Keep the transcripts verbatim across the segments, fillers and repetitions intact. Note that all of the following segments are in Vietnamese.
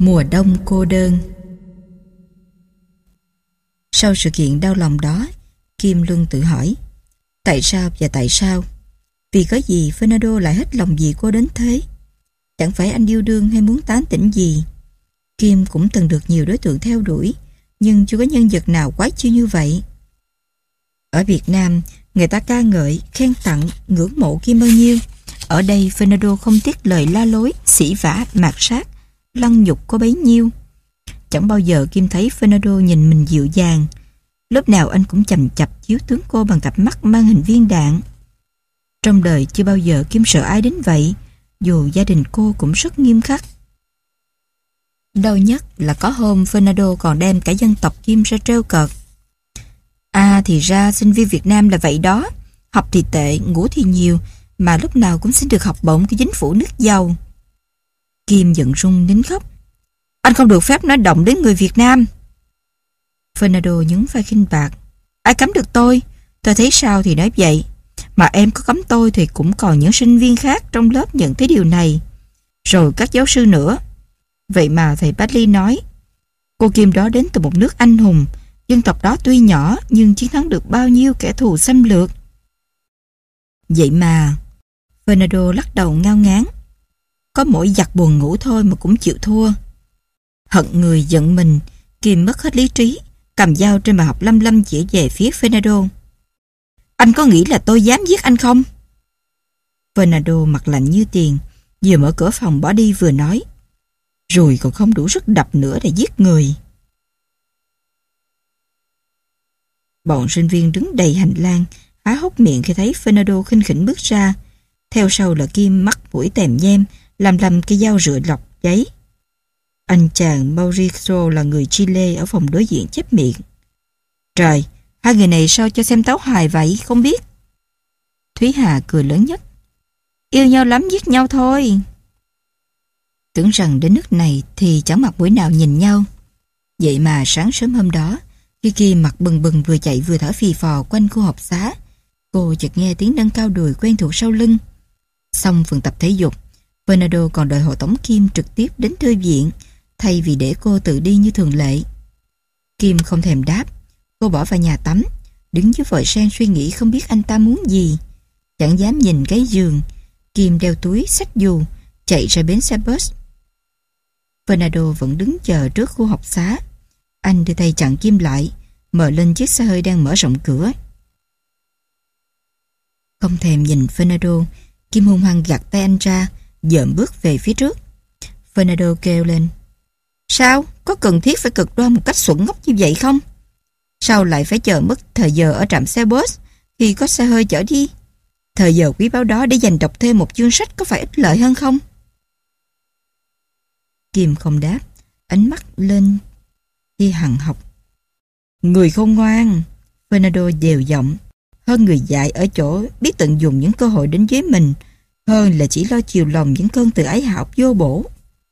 Mùa đông cô đơn. Sau sự kiện đau lòng đó, Kim luôn tự hỏi, tại sao và tại sao? Vì có gì Fernando lại hết lòng vì cô đến thế? Chẳng phải anh yêu đương hay muốn tán tỉnh gì? Kim cũng từng được nhiều đối tượng theo đuổi, nhưng chưa có nhân vật nào quái chiêu như vậy. Ở Việt Nam, người ta ca ngợi, khen tặng, ngưỡng mộ Kim bao nhiêu. Ở đây Fernando không tiếc lời la lối, sỉ vả, mạt sát, lăng nhục có bấy nhiêu. Chẳng bao giờ Kim thấy Fernando nhìn mình dịu dàng. Lúc nào anh cũng chầm chập chiếu tướng cô bằng cặp mắt mang hình viên đạn. Trong đời chưa bao giờ Kim sợ ai đến vậy, dù gia đình cô cũng rất nghiêm khắc. Đau nhất là có hôm Fernando còn đem cả dân tộc Kim ra trêu cợt. À thì ra sinh viên Việt Nam là vậy đó, học thì tệ, ngủ thì nhiều, mà lúc nào cũng xin được học bổng của chính phủ nước giàu. Kim giận run nín khóc. Anh không được phép nói động đến người Việt Nam. Fernando nhún vai khinh bạc. Ai cấm được tôi? Tôi thấy sao thì nói vậy. Mà em có cấm tôi thì cũng còn những sinh viên khác trong lớp nhận thấy điều này. Rồi các giáo sư nữa. Vậy mà thầy Batley nói, cô Kim đó đến từ một nước anh hùng. Dân tộc đó tuy nhỏ nhưng chiến thắng được bao nhiêu kẻ thù xâm lược. Vậy mà Fernando lắc đầu ngao ngán. Có mỗi giặc buồn ngủ thôi mà cũng chịu thua. Hận người giận mình, Kim mất hết lý trí, cầm dao trên bàn học lăm lăm chỉ về phía Fernando. Anh có nghĩ là tôi dám giết anh không? Fernando mặt lạnh như tiền, vừa mở cửa phòng bỏ đi vừa nói. Rồi còn không đủ sức đập nữa để giết người. Bọn sinh viên đứng đầy hành lang, há hốc miệng khi thấy Fernando khinh khỉnh bước ra. Theo sau là Kim mắt mũi tèm nhem, làm lầm cái dao rửa lọc giấy. Anh chàng Mauricio là người Chile ở phòng đối diện chép miệng. Trời, hai người này sao cho xem tấu hài vậy, không biết. Thúy Hà cười lớn nhất. Yêu nhau lắm giết nhau thôi. Tưởng rằng đến nước này thì chẳng mặt mũi nào nhìn nhau. Vậy mà sáng sớm hôm đó, khi Kim mặt bừng bừng vừa chạy vừa thở phì phò quanh khu học xá, cô chợt nghe tiếng nâng cao đùi quen thuộc sau lưng. Xong phần tập thể dục, Fernando còn đòi hộ tống Kim trực tiếp đến thư viện, thay vì để cô tự đi như thường lệ. Kim không thèm đáp, cô bỏ vào nhà tắm, đứng dưới vòi sen suy nghĩ không biết anh ta muốn gì. Chẳng dám nhìn cái giường, Kim đeo túi, xách dù, chạy ra bến xe bus. Fernando vẫn đứng chờ trước khu học xá. Anh đưa tay chặn Kim lại, mở lên chiếc xe hơi đang mở rộng cửa. Không thèm nhìn Fernando, Kim hung hăng gạt tay anh ra, dợm bước về phía trước. Fernando kêu lên. Sao? Có cần thiết phải cực đoan một cách xuẩn ngốc như vậy không? Sao lại phải chờ mất thời giờ ở trạm xe bus khi có xe hơi chở đi? Thời giờ quý báu đó để dành đọc thêm một chương sách có phải ích lợi hơn không? Kim không đáp, ánh mắt lên thi hằng học. Người khôn ngoan, Fernando đều giọng, hơn người dại ở chỗ biết tận dụng những cơ hội đến với mình, hơn là chỉ lo chiều lòng những cơn tự ái hảo vô bổ.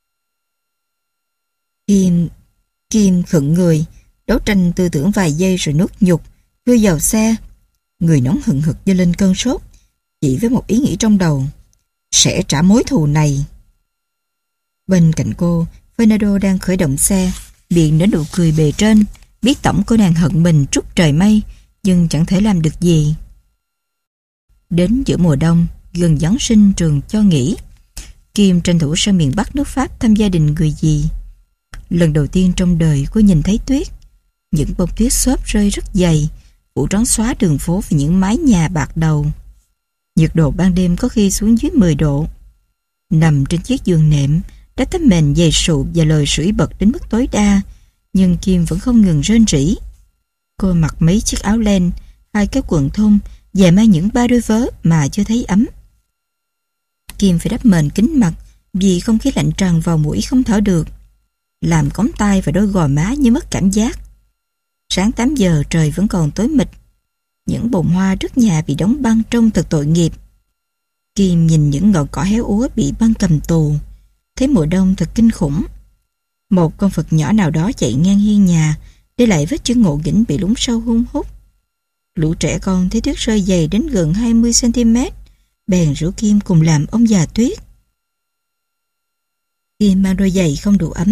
Kim, Kim khựng người, đấu tranh tư tưởng vài giây rồi nuốt nhục, đưa vào xe. Người nóng hừng hực như lên cơn sốt, chỉ với một ý nghĩ trong đầu. Sẽ trả mối thù này. Bên cạnh cô, Fernando đang khởi động xe, miệng nở nụ cười bề trên, biết tổng cô nàng hận mình trút trời mây, nhưng chẳng thể làm được gì. Đến giữa mùa đông, gần Giáng sinh trường cho nghỉ, Kim tranh thủ sang miền Bắc nước Pháp thăm gia đình người dì. Lần đầu tiên trong đời cô nhìn thấy tuyết. Những bông tuyết xốp rơi rất dày, phủ trắng xóa đường phố và những mái nhà bạc đầu. Nhiệt độ ban đêm có khi xuống dưới mười độ. Nằm trên chiếc giường nệm, đã tấm mền dày sụp và lời sưởi bật đến mức tối đa, nhưng Kim vẫn không ngừng rên rỉ. Cô mặc mấy chiếc áo len, hai cái quần thun và mang những ba đôi vớ mà chưa thấy ấm. Kim phải đắp mền kín mặt vì không khí lạnh tràn vào mũi không thở được, làm cống tay và đôi gò má như mất cảm giác. Sáng tám giờ trời vẫn còn tối mịt. Những bồn hoa trước nhà bị đóng băng trông thật tội nghiệp. Kim nhìn những ngọn cỏ héo úa bị băng cầm tù, thấy mùa đông thật kinh khủng. Một con vật nhỏ nào đó chạy ngang hiên nhà, để lại vết chân ngộ nghĩnh bị lún sâu hun hút. Lũ trẻ con thấy tuyết rơi dày đến gần hai mươi xăng ti mét, bèn rủ Kim cùng làm ông già tuyết. Kim mang đôi giày không đủ ấm,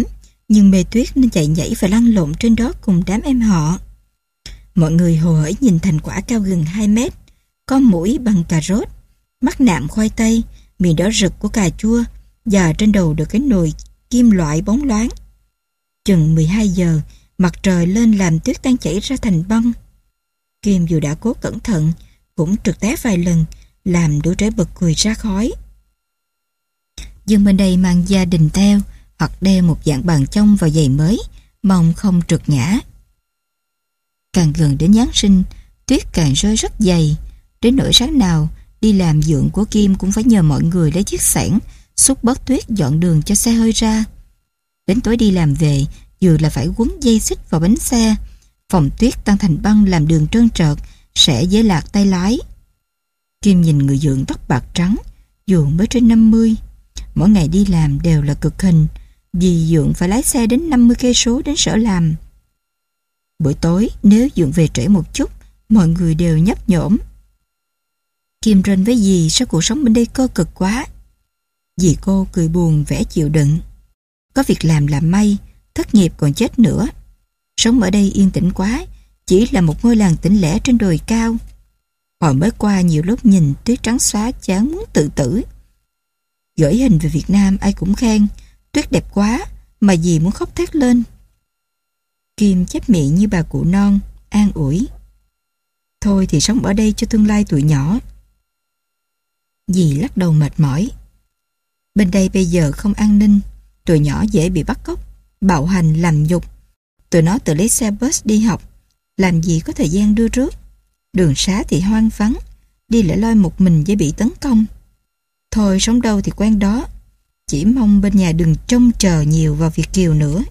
nhưng Mê Tuyết nên chạy nhảy và lăn lộn trên đó cùng đám em họ. Mọi người hồ hởi nhìn thành quả cao gần hai mét, có mũi bằng cà rốt, mắt nạm khoai tây, miệng đỏ rực của cà chua, và trên đầu được cái nồi kim loại bóng loáng. Chừng mười hai giờ, mặt trời lên làm tuyết tan chảy ra thành băng. Kim dù đã cố cẩn thận, cũng trượt té vài lần, làm đứa trẻ bật cười ra khói. Dương bên đây mang gia đình theo, hoặc đeo một dạng bàn trong vào giày mới, mong không trượt ngã. Càng gần đến Giáng sinh, tuyết càng rơi rất dày, đến nỗi sáng nào đi làm dượng của Kim cũng phải nhờ mọi người lấy chiếc xẻng xúc bớt tuyết dọn đường cho xe hơi ra. Đến tối đi làm về, vừa là phải quấn dây xích vào bánh xe, phòng tuyết tan thành băng làm đường trơn trợt, sẽ dễ lạc tay lái. Kim nhìn người dượng tóc bạc trắng, dù mới trên năm mươi, mỗi ngày đi làm đều là cực hình, vì dượng phải lái xe đến năm mươi cây số đến sở làm. Buổi tối nếu dượng về trễ một chút, mọi người đều nhấp nhổm. Kim rên với dì sao cuộc sống bên đây cơ cực quá. Dì cô cười buồn vẻ chịu đựng. Có việc làm là may, thất nghiệp còn chết nữa. Sống ở đây yên tĩnh quá, chỉ là một ngôi làng tĩnh lẻ trên đồi cao. Hồi mới qua nhiều lúc nhìn tuyết trắng xóa chán muốn tự tử. Gửi hình về Việt Nam ai cũng khen, tuyết đẹp quá, mà dì muốn khóc thét lên. Kim chép miệng như bà cụ non, an ủi. Thôi thì sống ở đây cho tương lai tụi nhỏ. Dì lắc đầu mệt mỏi. Bên đây bây giờ không an ninh, tụi nhỏ dễ bị bắt cóc, bạo hành, làm nhục. Tụi nó tự lấy xe bus đi học, làm gì có thời gian đưa rước. Đường xá thì hoang vắng, đi lẻ loi một mình dễ bị tấn công. Thôi sống đâu thì quen đó, chỉ mong bên nhà đừng trông chờ nhiều vào Việt kiều nữa.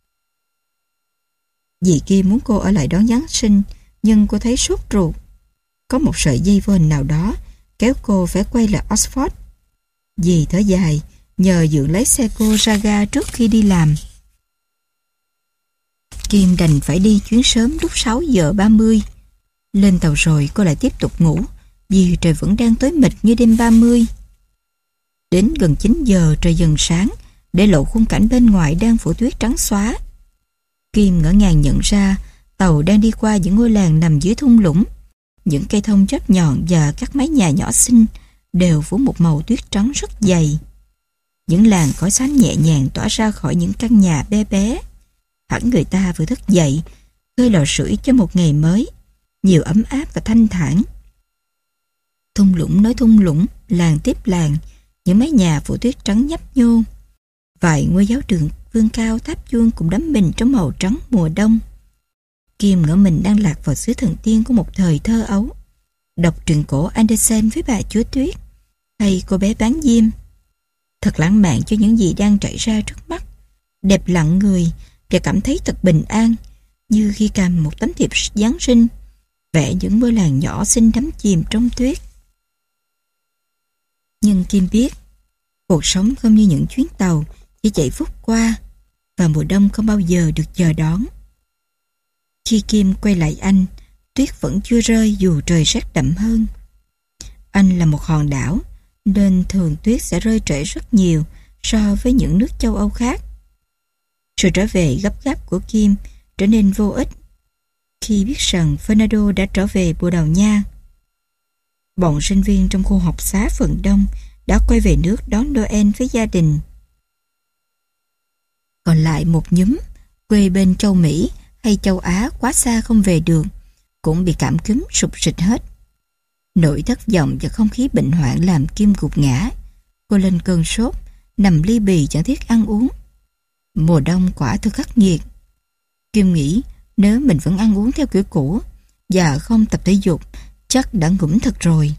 Dì Kim muốn cô ở lại đón Giáng sinh, nhưng cô thấy sốt ruột. Có một sợi dây vô hình nào đó kéo cô phải quay lại Oxford. Dì thở dài, nhờ dượng lấy xe cô ra ga trước khi đi làm. Kim đành phải đi chuyến sớm lúc sáu giờ ba mươi. Lên tàu rồi cô lại tiếp tục ngủ, vì trời vẫn đang tối mịt như đêm ba mươi. Đến gần chín giờ trời dần sáng, để lộ khung cảnh bên ngoài đang phủ tuyết trắng xóa. Kim ngỡ ngàng nhận ra tàu đang đi qua những ngôi làng nằm dưới thung lũng. Những cây thông chóp nhọn và các mái nhà nhỏ xinh đều phủ một màu tuyết trắng rất dày. Những làn khói xám nhẹ nhàng tỏa ra khỏi những căn nhà bé bé. Hẳn người ta vừa thức dậy, khơi lò sưởi cho một ngày mới, nhiều ấm áp và thanh thản. Thung lũng nói thung lũng, làng tiếp làng, những mái nhà phủ tuyết trắng nhấp nhô. Vài ngôi giáo đường vươn cao tháp chuông cũng đắm mình trong màu trắng mùa đông. Kim ngỡ mình đang lạc vào xứ thần tiên của một thời thơ ấu, đọc truyện cổ Andersen với bà chúa tuyết, hay cô bé bán diêm. Thật lãng mạn cho những gì đang trải ra trước mắt, đẹp lặng người và cảm thấy thật bình an, như khi cầm một tấm thiệp Giáng sinh, vẽ những ngôi làng nhỏ xinh đắm chìm trong tuyết. Nhưng Kim biết, cuộc sống không như những chuyến tàu chỉ chạy phút qua, và mùa đông không bao giờ được chờ đón. Khi Kim quay lại Anh, tuyết vẫn chưa rơi dù trời rét đậm hơn. Anh là một hòn đảo, nên thường tuyết sẽ rơi trễ rất nhiều so với những nước châu Âu khác. Sự trở về gấp gáp của Kim trở nên vô ích khi biết rằng Fernando đã trở về Bồ Đào Nha. Bọn sinh viên trong khu học xá phần đông đã quay về nước đón Noel với gia đình. Còn lại một nhúm quê bên châu Mỹ hay châu Á quá xa không về được, cũng bị cảm cúm sụp sịch hết. Nỗi thất vọng và không khí bệnh hoạn làm Kim gục ngã. Cô lên cơn sốt, nằm li bì chẳng thiết ăn uống. Mùa đông quả thực khắc nghiệt. Kim nghĩ nếu mình vẫn ăn uống theo kiểu cũ và không tập thể dục, chắc đã ngủm thật rồi.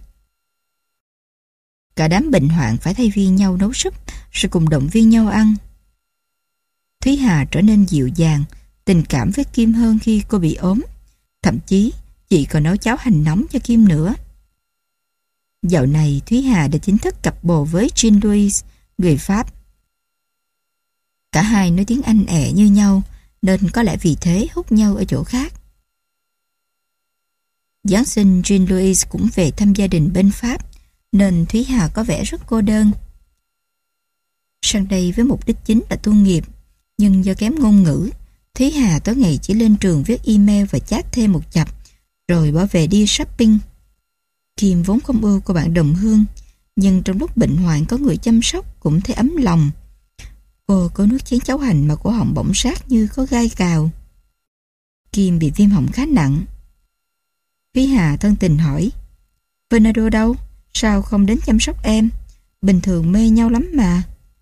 Cả đám bệnh hoạn phải thay phiên nhau nấu súp, rồi cùng động viên nhau ăn. Thúy Hà trở nên dịu dàng, tình cảm với Kim hơn khi cô bị ốm. Thậm chí chị còn nấu cháo hành nóng cho Kim nữa. Dạo này Thúy Hà đã chính thức cặp bồ với Jean-Louis, người Pháp. Cả hai nói tiếng Anh ẹ như nhau, nên có lẽ vì thế hút nhau ở chỗ khác. Giáng sinh Jean-Louis cũng về thăm gia đình bên Pháp, nên Thúy Hà có vẻ rất cô đơn. Sang đây với mục đích chính là tu nghiệp, Nhưng do kém ngôn ngữ, Thúy Hà tối ngày chỉ lên trường viết email và chat thêm một chập, rồi bỏ về đi shopping. Kim vốn không ưa cô bạn đồng hương, nhưng trong lúc bệnh hoạn có người chăm sóc cũng thấy ấm lòng. Cô có nuốt chén cháo hành mà cổ họng bỗng rát như có gai cào. Kim bị viêm họng khá nặng. Thúy Hà thân tình hỏi, Fernando đâu? Sao không đến chăm sóc em? Bình thường mê nhau lắm mà.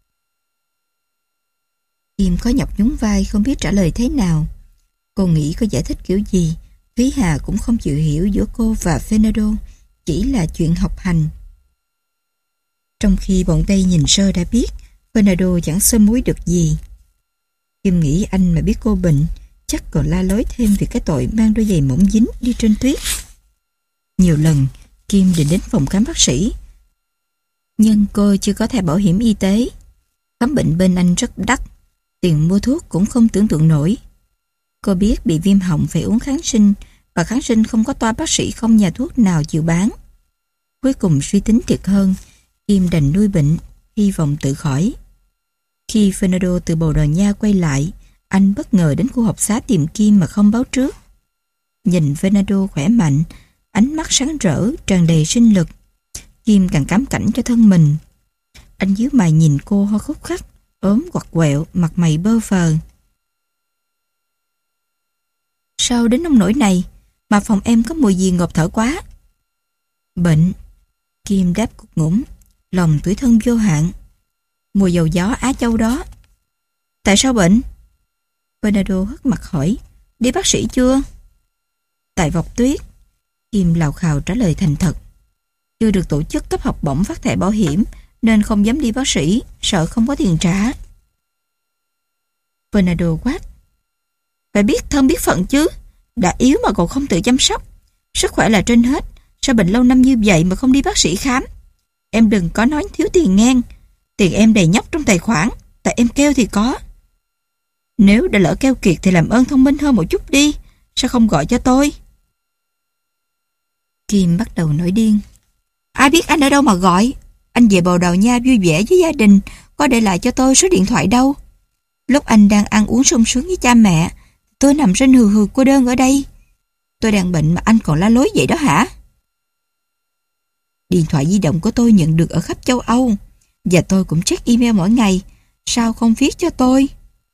Kim có nhọc nhún vai không biết trả lời thế nào. Cô nghĩ có giải thích kiểu gì, Thúy Hà cũng không chịu hiểu giữa cô và Fernando chỉ là chuyện học hành. Trong khi bọn Tây nhìn sơ đã biết Fernando chẳng sơ muối được gì. Kim nghĩ anh mà biết cô bệnh chắc còn la lối thêm vì cái tội mang đôi giày mỏng dính đi trên tuyết. Nhiều lần Kim định đến phòng khám bác sĩ, nhưng cô chưa có thẻ bảo hiểm y tế. Khám bệnh bên anh rất đắt, tiền mua thuốc cũng không tưởng tượng nổi. Cô biết bị viêm họng phải uống kháng sinh, và kháng sinh không có toa bác sĩ không nhà thuốc nào chịu bán. Cuối cùng suy tính thiệt hơn, Kim đành nuôi bệnh, hy vọng tự khỏi. Khi Fernando từ Bồ Đào Nha quay lại, anh bất ngờ đến khu học xá tìm Kim mà không báo trước. Nhìn Fernando khỏe mạnh, ánh mắt sáng rỡ, tràn đầy sinh lực, Kim càng cám cảnh cho thân mình. Anh nhíu mày nhìn cô ho khúc khắc, ốm quặt quẹo, mặt mày bơ phờ. Sao đến nông nỗi này, mà phòng em có mùi gì ngộp thở quá? Bệnh. Kim đáp cục ngủn, lòng tủi thân vô hạn. Mùi dầu gió Á Châu đó. Tại sao bệnh? Fernando hất mặt hỏi, đi bác sĩ chưa? Tại vọc tuyết. Kim lào khào trả lời thành thật. Chưa được tổ chức cấp học bổng phát thẻ bảo hiểm nên không dám đi bác sĩ, sợ không có tiền trả. Fernando quát, phải biết thân biết phận chứ, đã yếu mà còn không tự chăm sóc. Sức khỏe là trên hết, sao bệnh lâu năm như vậy mà không đi bác sĩ khám? Em đừng có nói thiếu tiền ngang, tiền em đầy nhóc trong tài khoản, tại em kêu thì có. Nếu đã lỡ keo kiệt thì làm ơn thông minh hơn một chút đi, sao không gọi cho tôi? Kim bắt đầu nổi điên. Ai biết anh ở đâu mà gọi? Anh về Bồ Đào Nha vui vẻ với gia đình, có để lại cho tôi số điện thoại đâu? Lúc anh đang ăn uống sung sướng với cha mẹ, tôi nằm rên hừ hừ cô đơn ở đây. Tôi đang bệnh mà anh còn la lối vậy đó hả? Điện thoại di động của tôi nhận được ở khắp châu Âu, và tôi cũng check email mỗi ngày. Sao không viết cho tôi?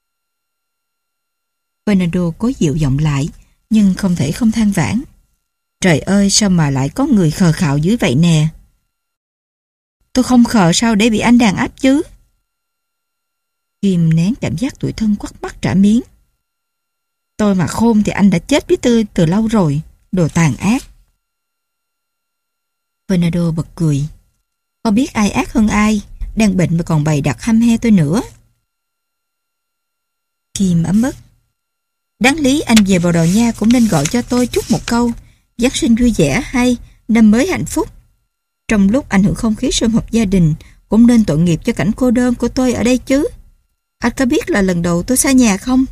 Fernando cố dịu giọng lại, nhưng không thể không than vãn. Trời ơi, sao mà lại có người khờ khạo dữ vậy nè. Tôi không khờ sao để bị anh đàn áp chứ? Kim nén cảm giác tủi thân quắt mắt trả miếng. Tôi mà khôn thì anh đã chết biết tươi từ lâu rồi, đồ tàn ác. Fernando bật cười. Không biết ai ác hơn ai, đang bệnh mà còn bày đặt hăm he tôi nữa. Kim ấm ức. Đáng lý anh về Bồ Đào Nha cũng nên gọi cho tôi chút một câu, Giáng sinh vui vẻ hay năm mới hạnh phúc. Trong lúc ảnh hưởng không khí sum họp gia đình, cũng nên tội nghiệp cho cảnh cô đơn của tôi ở đây chứ. Anh có biết là lần đầu tôi xa nhà không?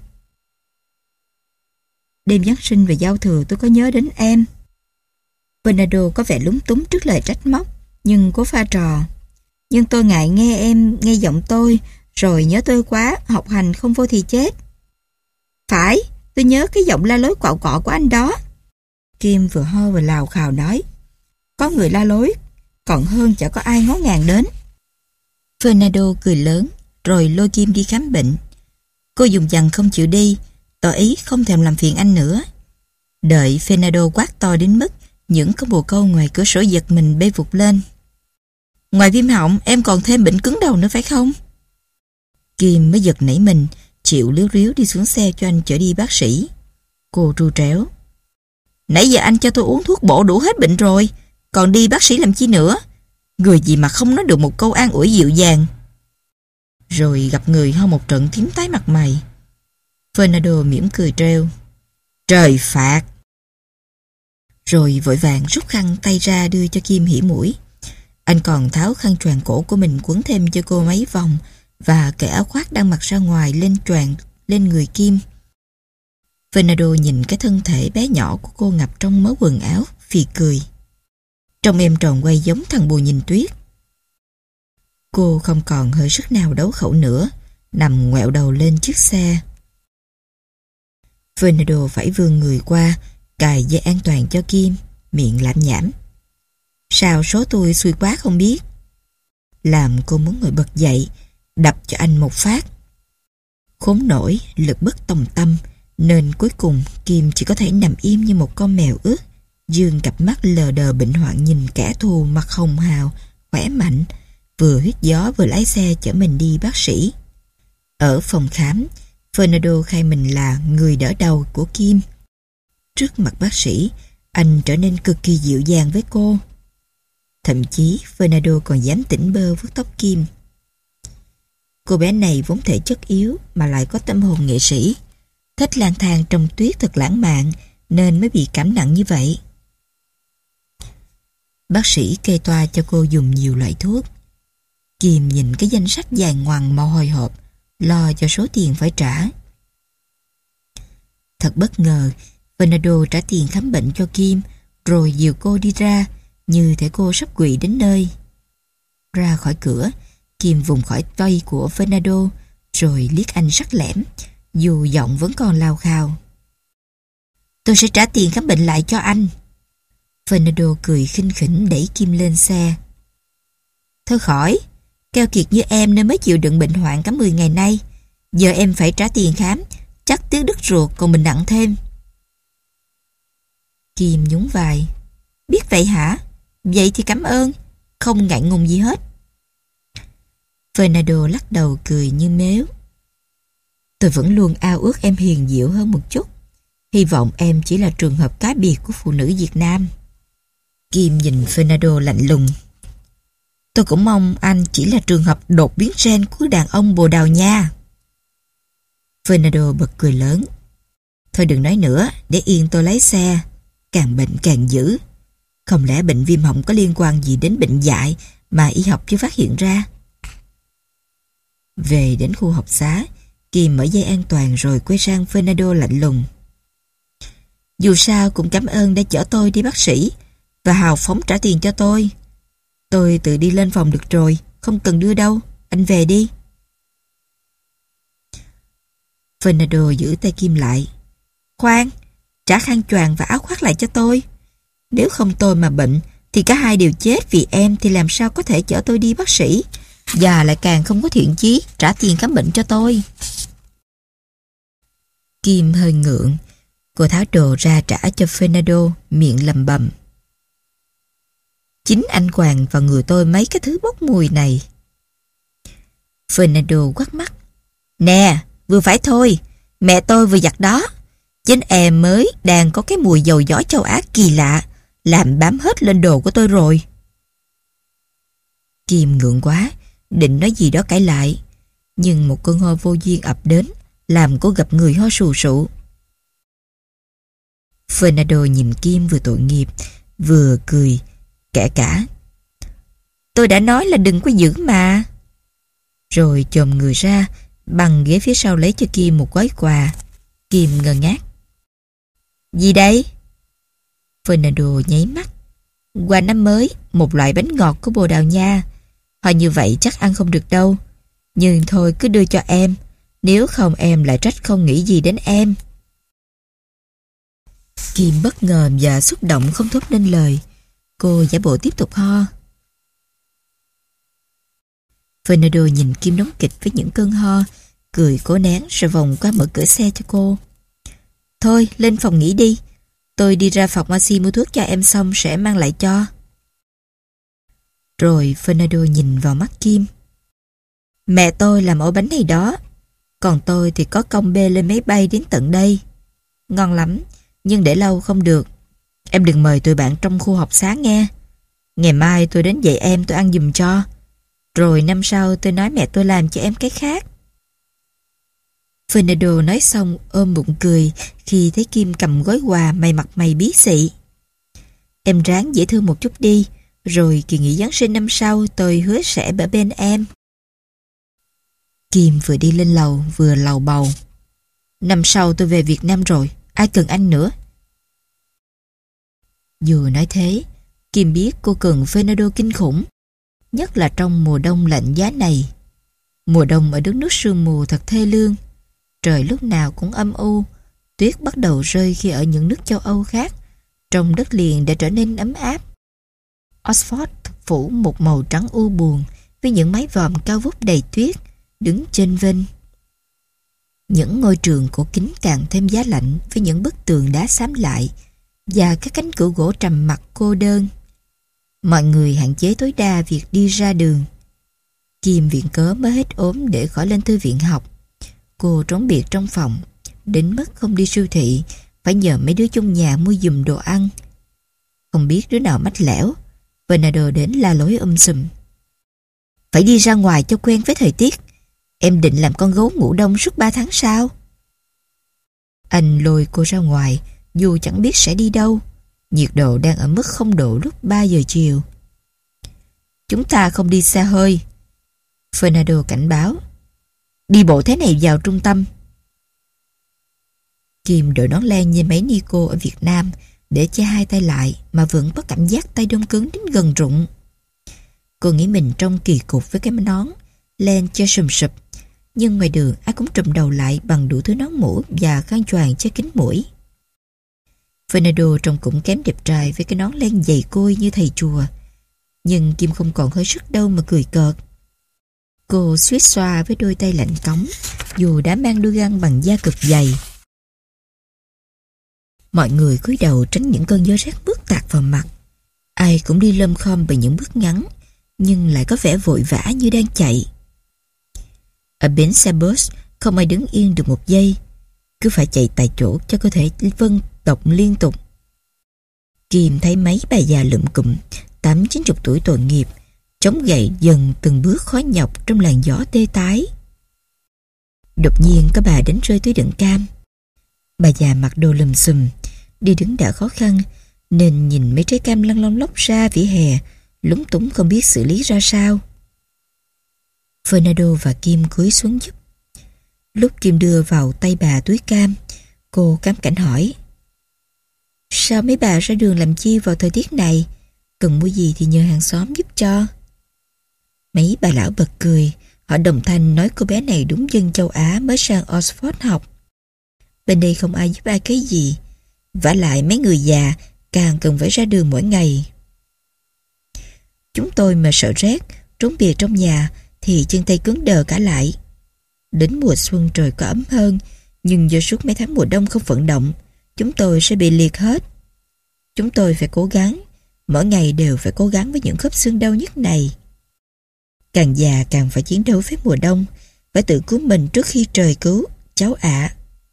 Đêm Giáng sinh và giao thừa tôi có nhớ đến em. Fernando có vẻ lúng túng trước lời trách móc, nhưng cố pha trò. Nhưng tôi ngại nghe em nghe giọng tôi, rồi nhớ tôi quá, học hành không vô thì chết. Phải, tôi nhớ cái giọng la lối quạo quọ của anh đó. Kim vừa ho vừa lào khào nói. Có người la lối, còn hơn chả có ai ngó ngàng đến. Fernando cười lớn, rồi lôi Kim đi khám bệnh. Cô dùng dằn không chịu đi, tỏ ý không thèm làm phiền anh nữa. Đợi Fernando quát to đến mức những con bồ câu ngoài cửa sổ giật mình bê vụt lên. Ngoài viêm họng, em còn thêm bệnh cứng đầu nữa phải không? Kim mới giật nảy mình, chịu líu ríu đi xuống xe cho anh chở đi bác sĩ. Cô tru tréo. Nãy giờ anh cho tôi uống thuốc bổ đủ hết bệnh rồi, còn đi bác sĩ làm chi nữa? Người gì mà không nói được một câu an ủi dịu dàng. Rồi gặp người ho một trận tím tái mặt mày. Fernando mỉm cười trêu. Trời phạt. Rồi vội vàng rút khăn tay ra đưa cho Kim hỉ mũi. Anh còn tháo khăn choàng cổ của mình quấn thêm cho cô mấy vòng và cởi áo khoác đang mặc ra ngoài lên choàng lên người Kim. Fernando nhìn cái thân thể bé nhỏ của cô ngập trong mớ quần áo, phì cười. Trông em tròn quay giống thằng bồ nhìn tuyết. Cô không còn hơi sức nào đấu khẩu nữa, nằm ngoẹo đầu lên chiếc xe. Fernando phải vươn người qua, cài dây an toàn cho Kim, miệng lảm nhảm. Sao số tôi xui quá không biết. Làm cô muốn ngồi bật dậy, đập cho anh một phát. Khốn nổi, lực bất tòng tâm, nên cuối cùng Kim chỉ có thể nằm im như một con mèo ướt, dương cặp mắt lờ đờ bệnh hoạn nhìn kẻ thù mặt hồng hào, khỏe mạnh, vừa hít gió vừa lái xe chở mình đi bác sĩ. Ở phòng khám, Fernando khai mình là người đỡ đầu của Kim. Trước mặt bác sĩ, anh trở nên cực kỳ dịu dàng với cô. Thậm chí Fernando còn dám tỉnh bơ vuốt tóc Kim. Cô bé này vốn thể chất yếu mà lại có tâm hồn nghệ sĩ, thích lang thang trong tuyết thật lãng mạn nên mới bị cảm nặng như vậy. Bác sĩ kê toa cho cô dùng nhiều loại thuốc. Kim nhìn cái danh sách dài ngoằng màu hồi hộp, lo cho số tiền phải trả. Thật bất ngờ, Fernando trả tiền khám bệnh cho Kim, rồi dìu cô đi ra, như thể cô sắp quỵ đến nơi. Ra khỏi cửa, Kim vùng khỏi tay của Fernando, rồi liếc anh sắc lẻm, dù giọng vẫn còn lao khao. Tôi sẽ trả tiền khám bệnh lại cho anh. Fernando cười khinh khỉnh đẩy Kim lên xe. Thôi khỏi, keo kiệt như em nên mới chịu đựng bệnh hoạn cả mười ngày nay. Giờ em phải trả tiền khám, chắc tiếc đứt ruột còn mình nặng thêm. Kim nhún vai. Biết vậy hả? Vậy thì cảm ơn, không ngại ngùng gì hết. Fernando lắc đầu cười như mếu. Tôi vẫn luôn ao ước em hiền dịu hơn một chút. Hy vọng em chỉ là trường hợp cá biệt của phụ nữ Việt Nam. Kim nhìn Fernando lạnh lùng. Tôi cũng mong anh chỉ là trường hợp đột biến gen của đàn ông Bồ Đào Nha. Fernando bật cười lớn. Thôi đừng nói nữa, để yên tôi lái xe. Càng bệnh càng dữ. Không lẽ bệnh viêm họng có liên quan gì đến bệnh dại mà y học chưa phát hiện ra? Về đến khu học xá, Kim mở dây an toàn rồi quay sang Fernando lạnh lùng. Dù sao cũng cảm ơn đã chở tôi đi bác sĩ và hào phóng trả tiền cho tôi. Tôi tự đi lên phòng được rồi, không cần đưa đâu, anh về đi. Fernando giữ tay Kim lại. Khoan, trả khăn choàng và áo khoác lại cho tôi. Nếu không tôi mà bệnh thì cả hai đều chết vì em thì làm sao có thể chở tôi đi bác sĩ, và lại càng không có thiện chí trả tiền khám bệnh cho tôi. Kim hơi ngượng. Cô tháo đồ ra trả cho Fernando, miệng lầm bầm. Chính anh quàng vào người tôi mấy cái thứ bốc mùi này. Fernando quắt mắt. Nè, vừa phải thôi, mẹ tôi vừa giặt đó. Chính em mới đang có cái mùi dầu gió châu Á kỳ lạ, làm bám hết lên đồ của tôi rồi. Kim ngượng quá, định nói gì đó cãi lại, nhưng một cơn ho vô duyên ập đến, làm cô gặp người ho sù sụ. Fernando nhìn Kim vừa tội nghiệp, vừa cười, kể cả. Tôi đã nói là đừng có giữ mà. Rồi chồm người ra, bằng ghế phía sau lấy cho Kim một gói quà. Kim ngơ ngác. Gì đây? Fernando nháy mắt. Quà năm mới, một loại bánh ngọt của Bồ Đào Nha. Họ như vậy chắc ăn không được đâu. Nhưng thôi cứ đưa cho em, nếu không em lại trách không nghĩ gì đến em. Kim bất ngờ và xúc động không thốt nên lời. Cô giả bộ tiếp tục ho. Fernando nhìn Kim đóng kịch với những cơn ho, cười cố nén rồi vòng qua mở cửa xe cho cô. Thôi lên phòng nghỉ đi, tôi đi ra phòng Oxy mua thuốc cho em xong sẽ mang lại cho. Rồi Fernando nhìn vào mắt Kim. Mẹ tôi làm ổ bánh này đó, còn tôi thì có công bê lên máy bay đến tận đây. Ngon lắm, nhưng để lâu không được. Em đừng mời tụi bạn trong khu học xá nghe. Ngày mai tôi đến dạy em tôi ăn giùm cho. Rồi năm sau tôi nói mẹ tôi làm cho em cái khác. Fernando nói xong ôm bụng cười khi thấy Kim cầm gói quà mày mặt mày bí xị. Em ráng dễ thương một chút đi, rồi kỳ nghỉ Giáng sinh năm sau tôi hứa sẽ ở bên em. Kim vừa đi lên lầu vừa lầu bầu. Năm sau tôi về Việt Nam rồi, ai cần anh nữa. Dù nói thế, Kim biết cô cần Fernando kinh khủng, nhất là trong mùa đông lạnh giá này. Mùa đông ở đất nước sương mù thật thê lương. Trời lúc nào cũng âm u. Tuyết bắt đầu rơi khi ở những nước châu Âu khác, trong đất liền đã trở nên ấm áp. Oxford phủ một màu trắng u buồn với những mái vòm cao vút đầy tuyết đứng chênh vênh. Những ngôi trường cổ kính càng thêm giá lạnh với những bức tường đá xám lại và các cánh cửa gỗ trầm mặc cô đơn. Mọi người hạn chế tối đa việc đi ra đường. Kim viện cớ mới hết ốm để khỏi lên thư viện học. Cô trốn biệt trong phòng, đến mức không đi siêu thị, phải nhờ mấy đứa chung nhà mua giùm đồ ăn. Không biết đứa nào mách lẻo, Bernardo đến la lối um sùm. Phải đi ra ngoài cho quen với thời tiết. Em định làm con gấu ngủ đông suốt ba tháng sao? Anh lôi cô ra ngoài, dù chẳng biết sẽ đi đâu. Nhiệt độ đang ở mức không độ lúc ba giờ chiều. Chúng ta không đi xe hơi, Fernando cảnh báo. Đi bộ thế này vào trung tâm. Kim đội nón len như mấy Nico ở Việt Nam để che hai tay lại mà vẫn có cảm giác tay đông cứng đến gần rụng. Cô nghĩ mình trông kỳ cục với cái nón len che sùm sụp, nhưng ngoài đường ai cũng trùm đầu lại bằng đủ thứ nón mũ và khăn choàng che kín mũi. Fernando trông cũng kém đẹp trai với cái nón len dày côi như thầy chùa, nhưng Kim không còn hơi sức đâu mà cười cợt. Cô suýt xoa với đôi tay lạnh cống dù đã mang đôi găng bằng da cực dày. Mọi người cúi đầu tránh những cơn gió rét buốt tạt vào mặt. Ai cũng đi lơm khom bằng những bước ngắn, nhưng lại có vẻ vội vã như đang chạy. Ở bến xe bus không ai đứng yên được một giây, cứ phải chạy tại chỗ cho cơ thể vân động liên tục. Kim thấy mấy bà già lụm cụm tám chín chục tuổi tội nghiệp chống gậy dần từng bước khó nhọc trong làn gió tê tái. Đột nhiên có bà đánh rơi túi đựng cam. Bà già mặc đồ lùm xùm, đi đứng đã khó khăn, nên nhìn mấy trái cam lăn lông lóc ra vỉa hè, lúng túng không biết xử lý ra sao. Fernando và Kim cúi xuống giúp. Lúc Kim đưa vào tay bà túi cam, cô cám cảnh hỏi: Sao mấy bà ra đường làm chi vào thời tiết này? Cần mua gì thì nhờ hàng xóm giúp cho. Mấy bà lão bật cười, họ đồng thanh nói cô bé này đúng dân châu Á mới sang Oxford học. Bên đây không ai giúp ai cái gì, vả lại mấy người già càng cần phải ra đường mỗi ngày. Chúng tôi mà sợ rét, trốn biệt trong nhà thì chân tay cứng đờ cả lại. Đến mùa xuân trời có ấm hơn, nhưng do suốt mấy tháng mùa đông không vận động, chúng tôi sẽ bị liệt hết. Chúng tôi phải cố gắng, mỗi ngày đều phải cố gắng với những khớp xương đau nhức này. Càng già càng phải chiến đấu với mùa đông, phải tự cứu mình trước khi trời cứu, cháu ạ.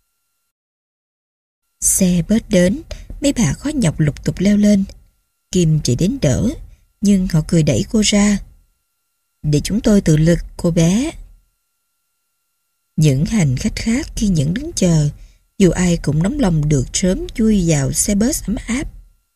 Xe bớt đến, mấy bà khó nhọc lục tục leo lên. Kim chỉ đến đỡ, nhưng họ cười đẩy cô ra. Để chúng tôi tự lực, cô bé. Những hành khách khác khi những đứng chờ, dù ai cũng nóng lòng được sớm chui vào xe bus ấm áp.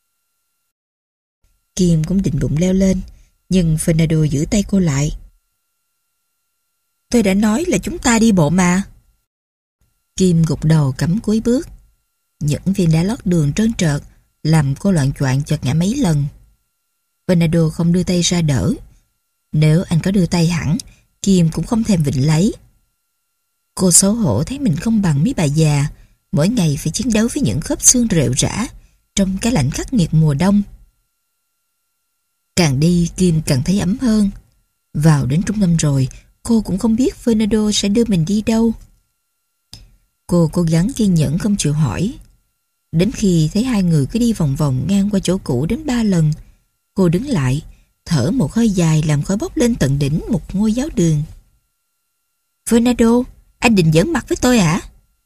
Kim cũng định bụng leo lên, nhưng Fernando giữ tay cô lại. Tôi đã nói là chúng ta đi bộ mà. Kim gục đầu cắm cúi bước. Những viên đá lót đường trơn trợt làm cô loạng choạng chợt ngã mấy lần. Fernando không đưa tay ra đỡ. Nếu anh có đưa tay hẳn, Kim cũng không thèm vịnh lấy. Cô xấu hổ thấy mình không bằng mấy bà già, mỗi ngày phải chiến đấu với những khớp xương rệu rã trong cái lạnh khắc nghiệt mùa đông. Càng đi, Kim càng thấy ấm hơn. Vào đến trung tâm rồi, cô cũng không biết Fernando sẽ đưa mình đi đâu. Cô cố gắng kiên nhẫn không chịu hỏi. Đến khi thấy hai người cứ đi vòng vòng ngang qua chỗ cũ đến ba lần, cô đứng lại, thở một hơi dài làm khói bốc lên tận đỉnh một ngôi giáo đường. Fernando, anh định giỡn mặt với tôi hả?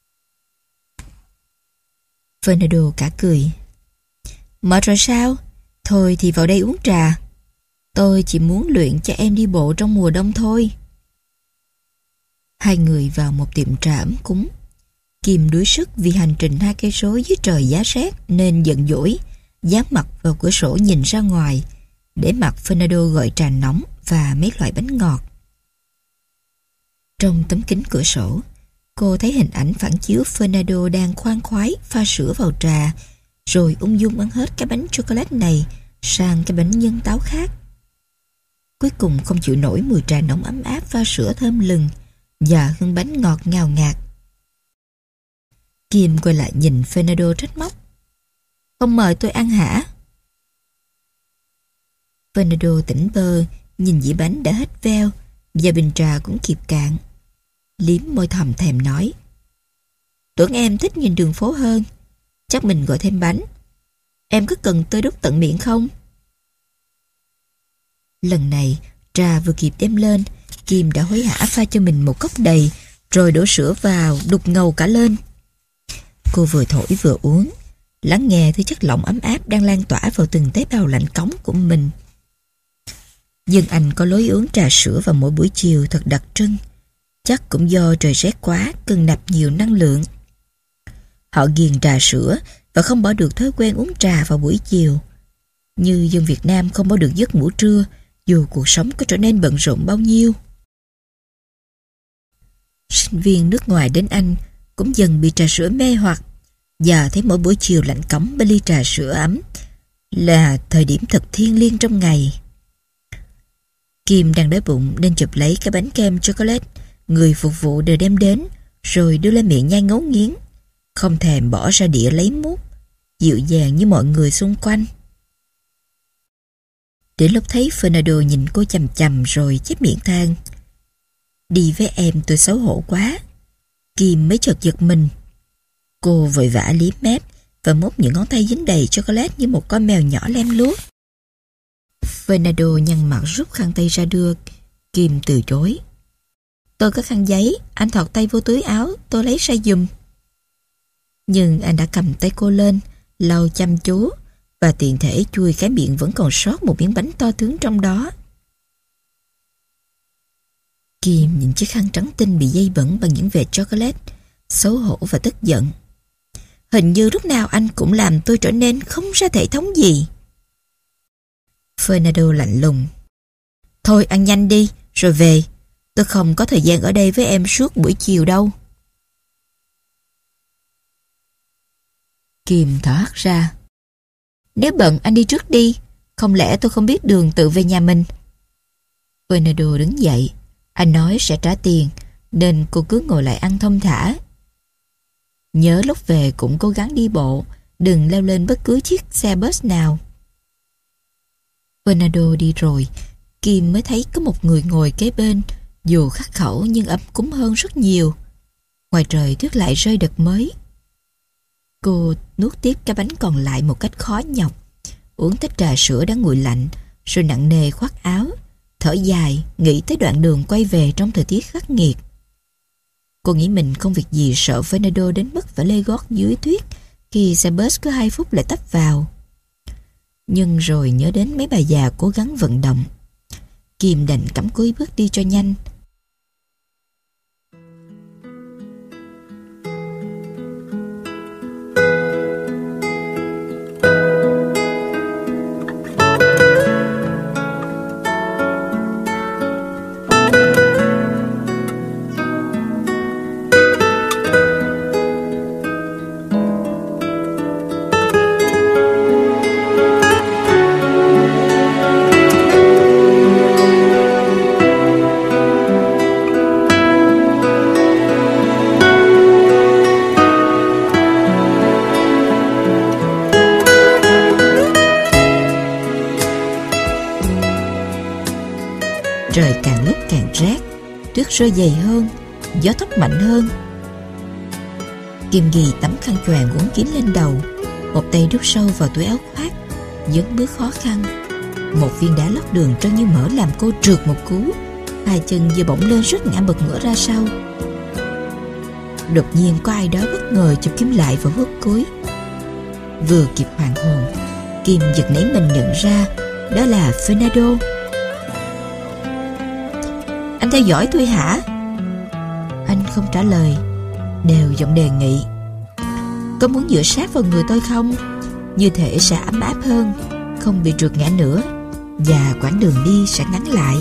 Fernando cả cười. Mệt rồi sao? Thôi thì vào đây uống trà. Tôi chỉ muốn luyện cho em đi bộ trong mùa đông thôi. Hai người vào một tiệm trà ấm cúng. Kim đuối sức vì hành trình hai cây số dưới trời giá rét nên giận dỗi, dán mặt vào cửa sổ nhìn ra ngoài, để mặc Fernando gọi trà nóng và mấy loại bánh ngọt. Trong tấm kính cửa sổ, cô thấy hình ảnh phản chiếu Fernando đang khoan khoái pha sữa vào trà, rồi ung dung ăn hết cái bánh chocolate này sang cái bánh nhân táo khác. cuối cùng không chịu nổi mùi trà nóng ấm áp pha sữa thơm lừng và hương bánh ngọt ngào ngạt. Kim quay lại nhìn Fernando trách móc. Không mời tôi ăn hả? Fernando tỉnh bơ, nhìn dĩa bánh đã hết veo và bình trà cũng kịp cạn. Liếm môi thầm thèm nói. Tưởng em thích nhìn đường phố hơn. Chắc mình gọi thêm bánh. Em có cần tôi đút tận miệng không? Lần này, trà vừa kịp đem lên, Kim đã hối hả pha cho mình một cốc đầy, rồi đổ sữa vào, đục ngầu cả lên. Cô vừa thổi vừa uống, lắng nghe thứ chất lỏng ấm áp đang lan tỏa vào từng tế bào lạnh cống của mình. Dương Anh có lối uống trà sữa vào mỗi buổi chiều thật đặc trưng. Chắc cũng do trời rét quá, cần nạp nhiều năng lượng. Họ ghiền trà sữa và không bỏ được thói quen uống trà vào buổi chiều. Như dân Việt Nam không bỏ được giấc ngủ trưa, dù cuộc sống có trở nên bận rộn bao nhiêu. Sinh viên nước ngoài đến Anh cũng dần bị trà sữa mê hoặc, và thấy mỗi buổi chiều lạnh cống bên ly trà sữa ấm là thời điểm thật thiêng liêng trong ngày. Kim đang đói bụng nên chụp lấy cái bánh kem chocolate người phục vụ đều đem đến, rồi đưa lên miệng nhai ngấu nghiến, không thèm bỏ ra đĩa lấy mút, dịu dàng như mọi người xung quanh. Đến lúc thấy Fernando nhìn cô chằm chằm rồi chép miệng than. Đi với em tôi xấu hổ quá. Kim mới chợt giật mình. Cô vội vã liếm mép và mút những ngón tay dính đầy chocolate như một con mèo nhỏ lem luốc. Fernando nhăn mặt rút khăn tay ra đưa. Kim từ chối. Tôi có khăn giấy, anh thọt tay vô túi áo, tôi lấy ra giùm. Nhưng anh đã cầm tay cô lên, lau chăm chú, và tiện thể chui cái miệng vẫn còn sót một miếng bánh to tướng trong đó. Kim nhìn chiếc khăn trắng tinh bị dây bẩn bằng những vệt chocolate, xấu hổ và tức giận. Hình như lúc nào anh cũng làm tôi trở nên không ra thể thống gì. Fernando lạnh lùng. Thôi ăn nhanh đi, rồi về. Tôi không có thời gian ở đây với em suốt buổi chiều đâu. Kim thở hắt ra. Nếu bận anh đi trước đi. Không lẽ tôi không biết đường tự về nhà mình? Fernando đứng dậy. Anh nói sẽ trả tiền, nên cô cứ ngồi lại ăn thong thả. Nhớ lúc về cũng cố gắng đi bộ, đừng leo lên bất cứ chiếc xe bus nào. Fernando đi rồi, Kim mới thấy có một người ngồi kế bên, dù khắc khẩu nhưng ấm cúng hơn rất nhiều. Ngoài trời tuyết lại rơi đợt mới. Cô nuốt tiếp cái bánh còn lại một cách khó nhọc, uống tách trà sữa đã nguội lạnh, rồi nặng nề khoác áo, thở dài, nghĩ tới đoạn đường quay về trong thời tiết khắc nghiệt. Cô nghĩ mình không việc gì sợ Fernando đến mức phải lê gót dưới tuyết khi xe bus cứ hai phút lại tấp vào. Nhưng rồi nhớ đến mấy bà già cố gắng vận động, Kim đành cắm cúi bước đi cho nhanh. Trời càng lúc càng rét, tuyết rơi dày hơn, gió thốc mạnh hơn. Kim Ghi tấm khăn choàng uốn kín lên đầu, một tay đút sâu vào túi áo khoác, dấn bước khó khăn. Một viên đá lót đường trơn như mỡ làm cô trượt một cú, hai chân vừa bỗng lên suýt ngã bật ngửa ra sau. Đột nhiên có ai đó bất ngờ chụp Kim lại vào phút cuối. Vừa kịp hoàn hồn, Kim giật nảy mình nhận ra đó là Fernando. Anh theo dõi tôi hả? Anh không trả lời, đều giọng đề nghị. Có muốn dựa sát vào người tôi không? Như thể sẽ ấm áp hơn, không bị trượt ngã nữa, và quãng đường đi sẽ ngắn lại.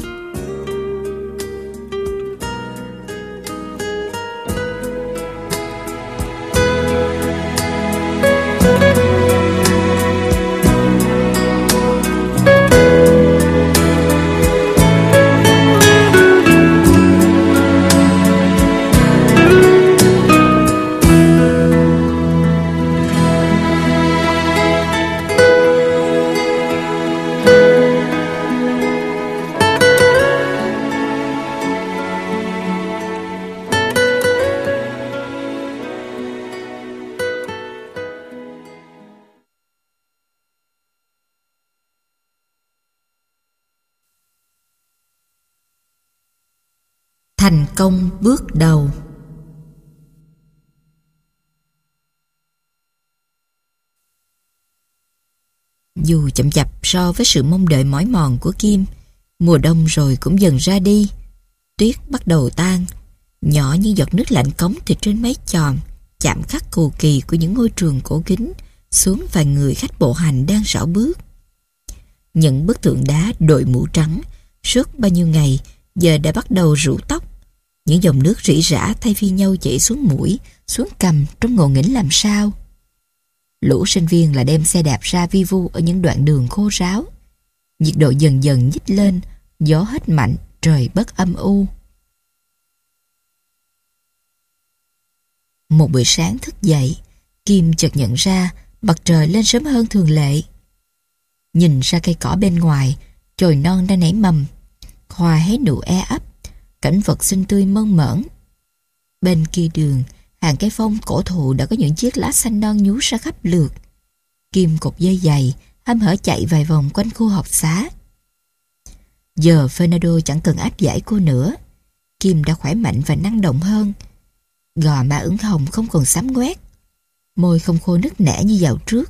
Thành công bước đầu. Dù chậm chạp so với sự mong đợi mỏi mòn của Kim, mùa đông rồi cũng dần ra đi. Tuyết bắt đầu tan, nhỏ như giọt nước lạnh cống từ trên mái chòm, chạm khắc cầu kỳ của những ngôi trường cổ kính xuống vài người khách bộ hành đang rảo bước. Những bức tượng đá đội mũ trắng suốt bao nhiêu ngày giờ đã bắt đầu rũ tóc. Những dòng nước rỉ rả thay phiên nhau chảy xuống mũi, xuống cằm trong ngộ nghĩnh làm sao. Lũ sinh viên là đem xe đạp ra vi vu ở những đoạn đường khô ráo. Nhiệt độ dần dần nhích lên, gió hết mạnh, trời bất âm u. Một buổi sáng thức dậy, Kim chợt nhận ra mặt trời lên sớm hơn thường lệ. Nhìn ra cây cỏ bên ngoài, chồi non đang nảy mầm, hoa hé nụ e ấp, cảnh vật xinh tươi mơn mởn. Bên kia đường, hàng cây phong cổ thụ đã có những chiếc lá xanh non nhú ra khắp lượt. Kim cột dây dày, hăm hở chạy vài vòng quanh khu học xá. Giờ Fernando chẳng cần áp giải cô nữa. Kim đã khỏe mạnh và năng động hơn. Gò má ửng hồng không còn xám ngoét, môi không khô nứt nẻ như dạo trước.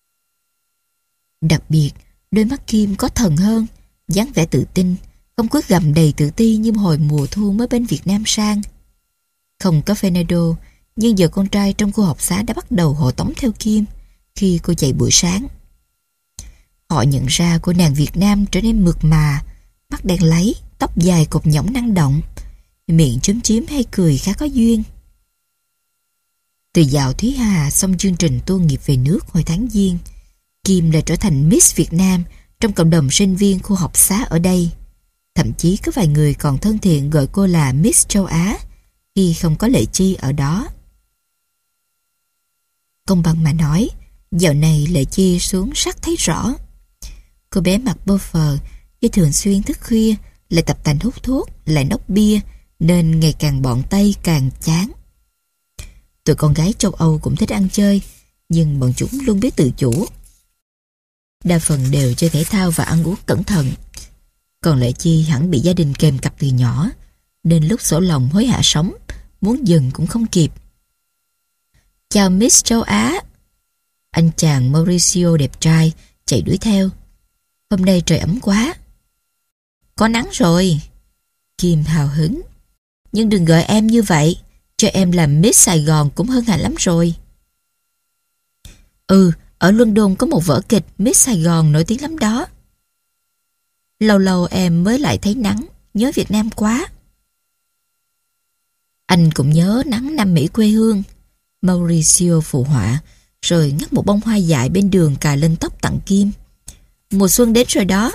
Đặc biệt, đôi mắt Kim có thần hơn, dáng vẻ tự tin, không quyết gầm đầy tự ti như hồi mùa thu mới bên Việt Nam sang. Không có Fernando, nhưng giờ con trai trong khu học xá đã bắt đầu hộ tống theo Kim khi cô chạy buổi sáng. Họ nhận ra cô nàng Việt Nam trở nên mượt mà, mắt đen láy, tóc dài cột nhõng năng động, miệng chúm chím hay cười khá có duyên. Từ dạo Thúy Hà xong chương trình tour nghiệp về nước hồi tháng Giêng, Kim đã trở thành Miss Việt Nam trong cộng đồng sinh viên khu học xá ở đây. Thậm chí có vài người còn thân thiện gọi cô là Miss Châu Á khi không có Lệ Chi ở đó. Công bằng mà nói, dạo này Lệ Chi xuống sắc thấy rõ. Cô bé mặc bơ phờ, do thường xuyên thức khuya, lại tập tành hút thuốc, lại nốc bia, nên ngày càng bọn Tây càng chán. Tụi con gái châu Âu cũng thích ăn chơi, nhưng bọn chúng luôn biết tự chủ. Đa phần đều chơi thể thao và ăn uống cẩn thận. Còn Lệ Chi hẳn bị gia đình kèm cặp từ nhỏ, nên lúc sổ lòng hối hả sống, muốn dừng cũng không kịp. Chào Miss Châu Á. Anh chàng Mauricio đẹp trai chạy đuổi theo. Hôm nay trời ấm quá. Có nắng rồi. Kim hào hứng. Nhưng đừng gọi em như vậy, cho em làm Miss Sài Gòn cũng hơn hạnh lắm rồi. Ừ, ở London có một vở kịch Miss Sài Gòn nổi tiếng lắm đó. Lâu lâu em mới lại thấy nắng, nhớ Việt Nam quá. Anh cũng nhớ nắng Nam Mỹ quê hương. Mauricio phụ họa, rồi ngắt một bông hoa dại bên đường cài lên tóc tặng Kim. Mùa xuân đến rồi đó.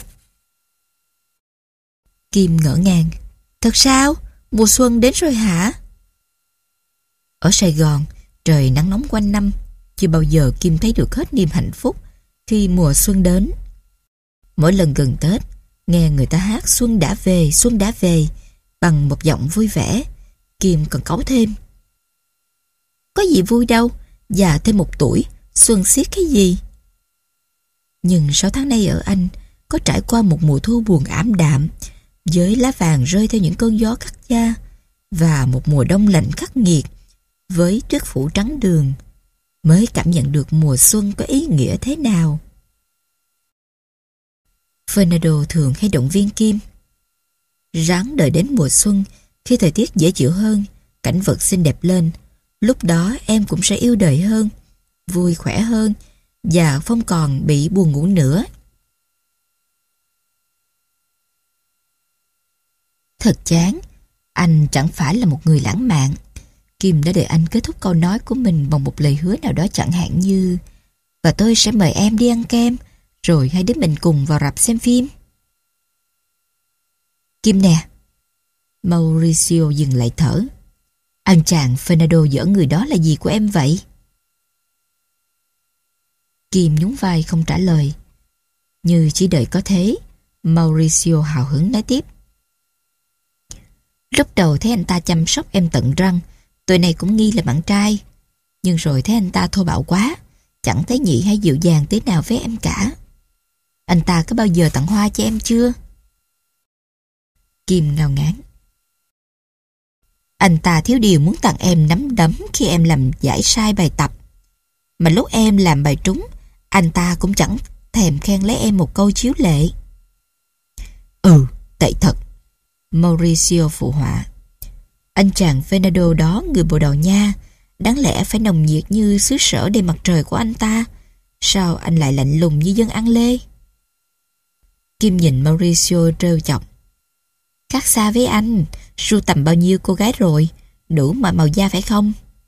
Kim ngỡ ngàng. Thật sao? Mùa xuân đến rồi hả? Ở Sài Gòn, trời nắng nóng quanh năm. Chưa bao giờ Kim thấy được hết niềm hạnh phúc khi mùa xuân đến. Mỗi lần gần Tết, nghe người ta hát Xuân đã về, Xuân đã về bằng một giọng vui vẻ, Kim còn cáu thêm. Có gì vui đâu, già thêm một tuổi, xuân xiết cái gì. Nhưng sáu tháng nay ở Anh có trải qua một mùa thu buồn ảm đạm, với lá vàng rơi theo những cơn gió cắt da, và một mùa đông lạnh khắc nghiệt với tuyết phủ trắng đường, mới cảm nhận được mùa xuân có ý nghĩa thế nào. Fernando thường hay động viên Kim. Ráng đợi đến mùa xuân, khi thời tiết dễ chịu hơn, cảnh vật xinh đẹp lên, lúc đó em cũng sẽ yêu đời hơn, vui khỏe hơn, và không còn bị buồn ngủ nữa. Thật chán, anh chẳng phải là một người lãng mạn. Kim đã đợi anh kết thúc câu nói của mình bằng một lời hứa nào đó chẳng hạn như: và tôi sẽ mời em đi ăn kem, rồi hai đứa mình cùng vào rạp xem phim. Kim nè. Mauricio dừng lại thở. Anh chàng Fernando giỡn người đó là gì của em vậy? Kim nhún vai không trả lời. Như chỉ đợi có thế, Mauricio hào hứng nói tiếp. Lúc đầu thấy anh ta chăm sóc em tận răng, tụi này cũng nghi là bạn trai. Nhưng rồi thấy anh ta thô bạo quá, chẳng thấy nhị hay dịu dàng thế nào với em cả. Anh ta có bao giờ tặng hoa cho em chưa? Kim ngao ngán. Anh ta thiếu điều muốn tặng em nắm đấm khi em làm giải sai bài tập. Mà lúc em làm bài trúng, anh ta cũng chẳng thèm khen lấy em một câu chiếu lệ. Ừ, tệ thật, Mauricio phụ họa. Anh chàng Fernando đó, người Bồ Đào Nha, đáng lẽ phải nồng nhiệt như xứ sở đầy mặt trời của anh ta. Sao anh lại lạnh lùng như dân ăn lê? Kim nhìn Mauricio trêu chọc. Khác xa với anh, sưu tầm bao nhiêu cô gái rồi, đủ mọi màu da phải không?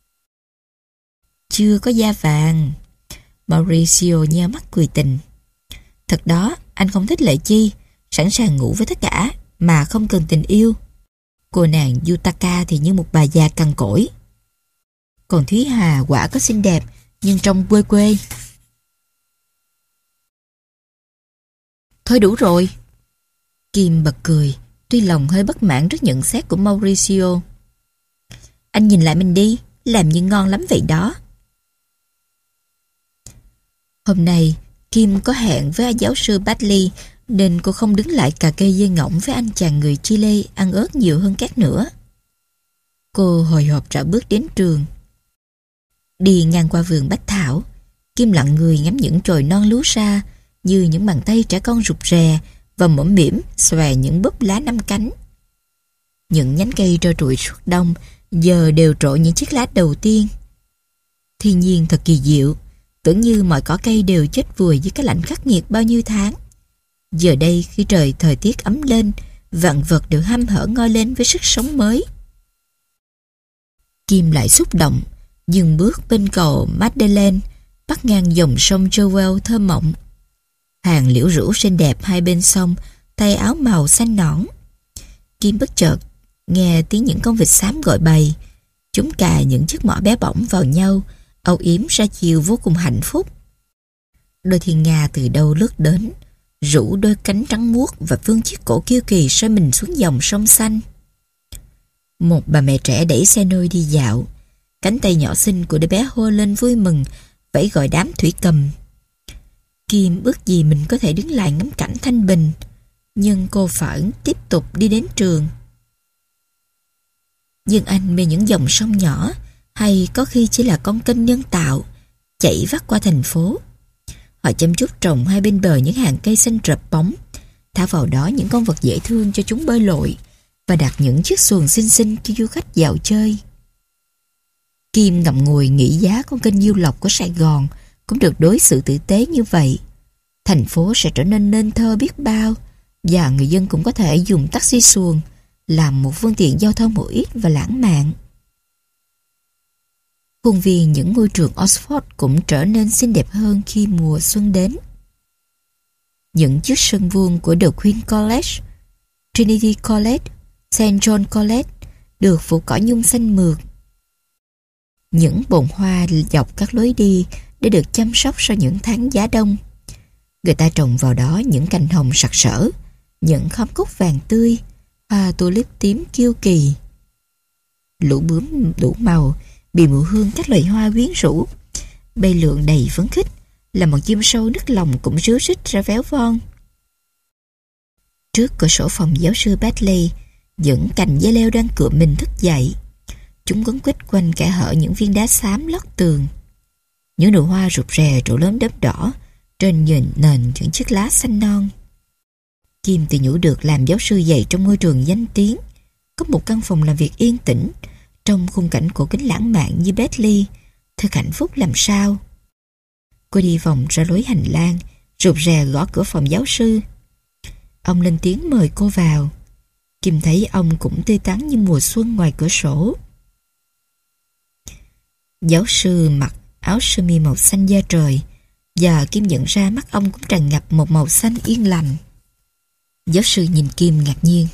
Chưa có da vàng. Mauricio nheo mắt cười tình. Thật đó, anh không thích Lệ Chi, sẵn sàng ngủ với tất cả mà không cần tình yêu. Cô nàng Yutaka thì như một bà già cằn cỗi. Còn Thúy Hà quả có xinh đẹp, nhưng trông quê quê. Thôi đủ rồi. Kim bật cười, tuy lòng hơi bất mãn trước nhận xét của Mauricio. Anh nhìn lại mình đi, làm như ngon lắm vậy đó. Hôm nay, Kim có hẹn với giáo sư Batley, nên cô không đứng lại cà kê dây ngỗng với anh chàng người Chile ăn ớt nhiều hơn các nữa. Cô hồi hộp rảo bước đến trường. Đi ngang qua vườn bách thảo, Kim lặng người ngắm những chồi non lúa sa như những bàn tay trẻ con rụt rè và mõm mỉm xòe những búp lá năm cánh. Những nhánh cây trơ trụi suốt đông giờ đều trổ những chiếc lá đầu tiên. Thiên nhiên thật kỳ diệu, tưởng như mọi cỏ cây đều chết vùi dưới cái lạnh khắc nghiệt bao nhiêu tháng. Giờ đây khi trời thời tiết ấm lên, vạn vật đều hăm hở ngoi lên với sức sống mới. Kim lại xúc động, dừng bước bên cầu Madeleine, bắt ngang dòng sông Joel thơ mộng. Hàng liễu rủ xinh đẹp hai bên sông, tay áo màu xanh nõn. Kim bất chợt nghe tiếng những con vịt xám gọi bầy. Chúng cà những chiếc mỏ bé bỏng vào nhau, âu yếm ra chiều vô cùng hạnh phúc. Đôi thiên nga từ đâu lướt đến, rủ đôi cánh trắng muốt và vươn chiếc cổ kiêu kỳ soi mình xuống dòng sông xanh. Một bà mẹ trẻ đẩy xe nôi đi dạo, cánh tay nhỏ xinh của đứa bé hô lên vui mừng, vẫy gọi đám thủy cầm. Kim ước gì mình có thể đứng lại ngắm cảnh thanh bình, nhưng cô phải tiếp tục đi đến trường. Nhưng anh mê những dòng sông nhỏ, hay có khi chỉ là con kênh nhân tạo chảy vắt qua thành phố. Họ chăm chút trồng hai bên bờ những hàng cây xanh rợp bóng, thả vào đó những con vật dễ thương cho chúng bơi lội, và đặt những chiếc xuồng xinh xinh cho du khách dạo chơi. Kim ngậm ngùi nghĩ giá con kênh Nhiêu Lộc của Sài Gòn cũng được đối xử tử tế như vậy. Thành phố sẽ trở nên nên thơ biết bao, và người dân cũng có thể dùng taxi xuồng làm một phương tiện giao thông bổ ích và lãng mạn. Khuôn viên những ngôi trường Oxford cũng trở nên xinh đẹp hơn khi mùa xuân đến. Những chiếc sân vuông của The Queen College, Trinity College, Saint John College được phủ cỏ nhung xanh mượt. Những bồn hoa dọc các lối đi để được chăm sóc sau những tháng giá đông. Người ta trồng vào đó những cành hồng sặc sỡ, những khóm cúc vàng tươi, hoa tulip tím kiêu kỳ. Lũ bướm đủ màu bị mùi hương các loài hoa quyến rũ, bay lượn đầy phấn khích, là một chim sâu nức lòng cũng ríu rít ra véo von. Trước cửa sổ phòng giáo sư Batley, những cành dây leo đang cựa mình thức dậy. Chúng quấn quýt quanh kẽ hở những viên đá xám lót tường. Những nụ hoa rụt rè trổ lớn đốm đỏ trên nền nền những chiếc lá xanh non. Kim tự nhủ được làm giáo sư dạy trong ngôi trường danh tiếng, có một căn phòng làm việc yên tĩnh, trong khung cảnh cổ kính lãng mạn như Batley, thật hạnh phúc làm sao. Cô đi vòng ra lối hành lang, rụt rè gõ cửa phòng giáo sư. Ông lên tiếng mời cô vào. Kim thấy ông cũng tươi tắn như mùa xuân ngoài cửa sổ. Giáo sư mặc áo sơ mi màu xanh da trời, và Kim nhận ra mắt ông cũng tràn ngập một màu xanh yên lành. Giáo sư nhìn Kim ngạc nhiên.